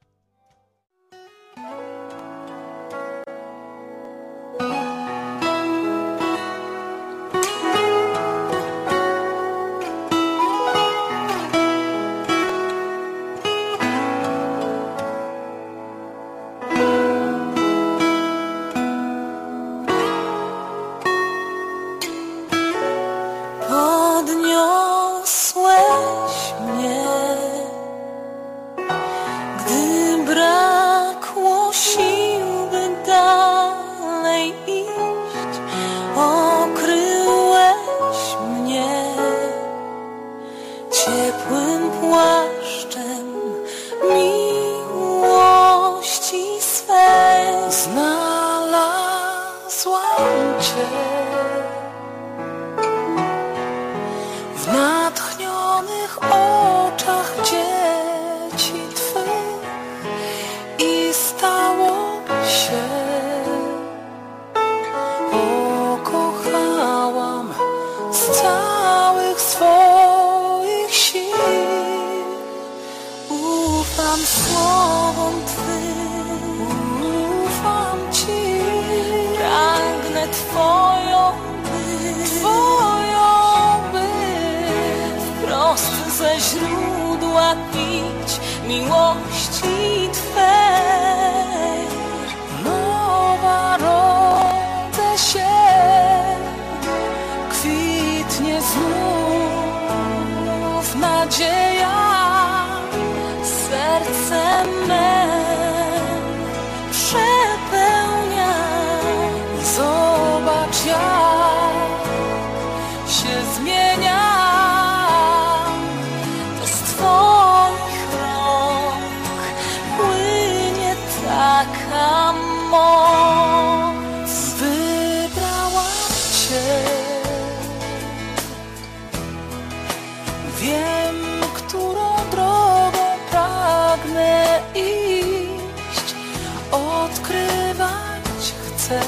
Podniosłeś mnie, gdy brakło sił, by dalej iść. Okryłeś mnie ciepłym płaszczem miłości swej. Znalazłam Cię w natchnionych oczach dzieci Twych i stało się. Pokochałam z całych swoich sił. Ufam słowom Twym, ufam Ci, pragnę Twoją być, wprost ze źródła pić miłości Twej. Nowa rodzę się, kwitnie znów nadzieja, serce me przepełnia. Zobacz, jak się zmienia. Taka moc, wybrałam Cię. Wiem, którą drogą pragnę iść, odkrywać chcę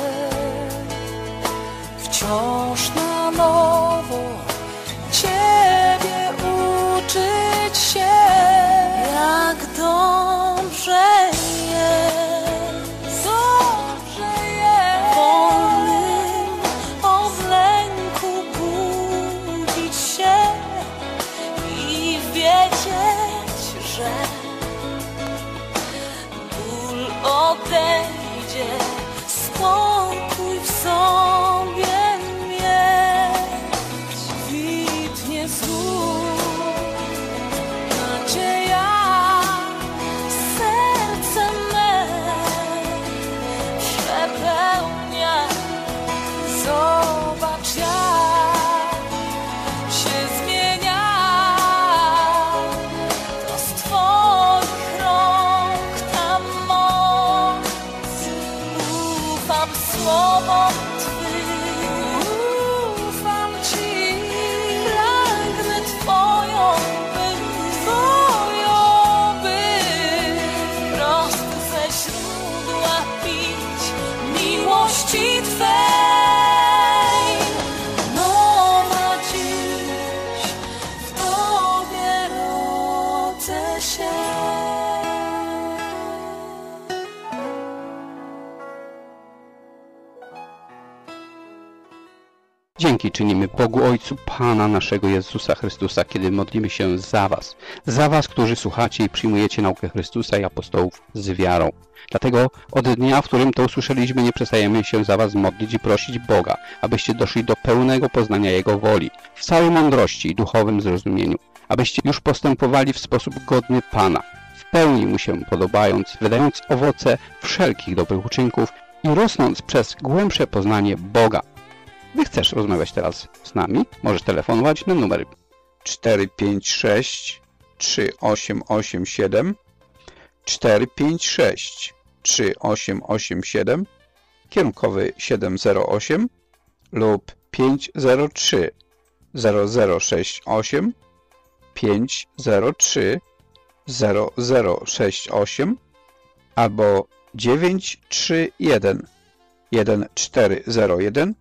wciąż na nowo, Ciebie uczyć się, jak dobrze ból odejdzie, dzięki czynimy Bogu Ojcu Pana naszego Jezusa Chrystusa, kiedy modlimy się za was, którzy słuchacie i przyjmujecie naukę Chrystusa i apostołów z wiarą. Dlatego od dnia, w którym to usłyszeliśmy, nie przestajemy się za was modlić i prosić Boga, abyście doszli do pełnego poznania Jego woli, w całej mądrości i duchowym zrozumieniu, abyście już postępowali w sposób godny Pana, w pełni Mu się podobając, wydając owoce wszelkich dobrych uczynków i rosnąc przez głębsze poznanie Boga. Gdy chcesz rozmawiać teraz z nami, możesz telefonować na numer 456 3887 456 3887, kierunkowy 708 lub 503 0068 503 0068 albo 931 1401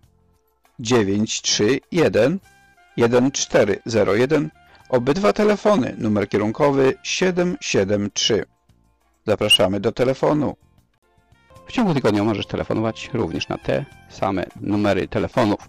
931 1401. Obydwa telefony, numer kierunkowy 773. Zapraszamy do telefonu. W ciągu tygodnia możesz telefonować również na te same numery telefonów.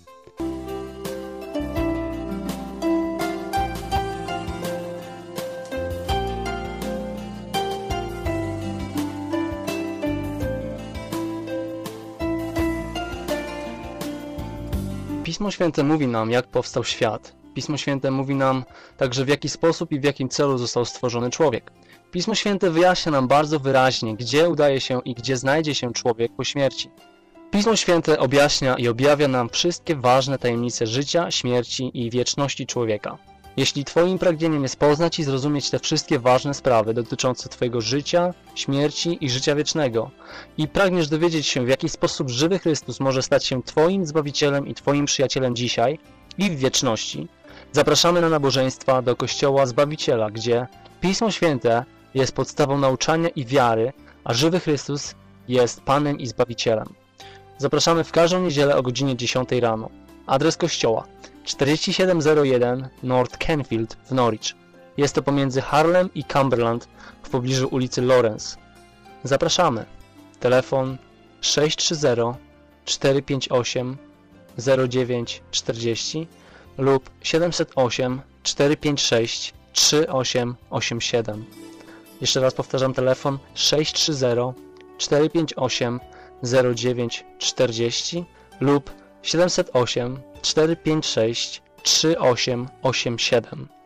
Pismo Święte mówi nam, jak powstał świat. Pismo Święte mówi nam także, w jaki sposób i w jakim celu został stworzony człowiek. Pismo Święte wyjaśnia nam bardzo wyraźnie, gdzie udaje się i gdzie znajdzie się człowiek po śmierci. Pismo Święte objaśnia i objawia nam wszystkie ważne tajemnice życia, śmierci i wieczności człowieka. Jeśli Twoim pragnieniem jest poznać i zrozumieć te wszystkie ważne sprawy dotyczące Twojego życia, śmierci i życia wiecznego i pragniesz dowiedzieć się, w jaki sposób żywy Chrystus może stać się Twoim Zbawicielem i Twoim przyjacielem dzisiaj i w wieczności, zapraszamy na nabożeństwa do Kościoła Zbawiciela, gdzie Pismo Święte jest podstawą nauczania i wiary, a żywy Chrystus jest Panem i Zbawicielem. Zapraszamy w każdą niedzielę o godzinie 10 rano. Adres kościoła 4701 North Canfield w Norwich. Jest to pomiędzy Harlem i Cumberland w pobliżu ulicy Lawrence. Zapraszamy. Telefon 630 458 0940 lub 708 456 3887. Jeszcze raz powtarzam, telefon 630 458 0940 lub 708 456 3887.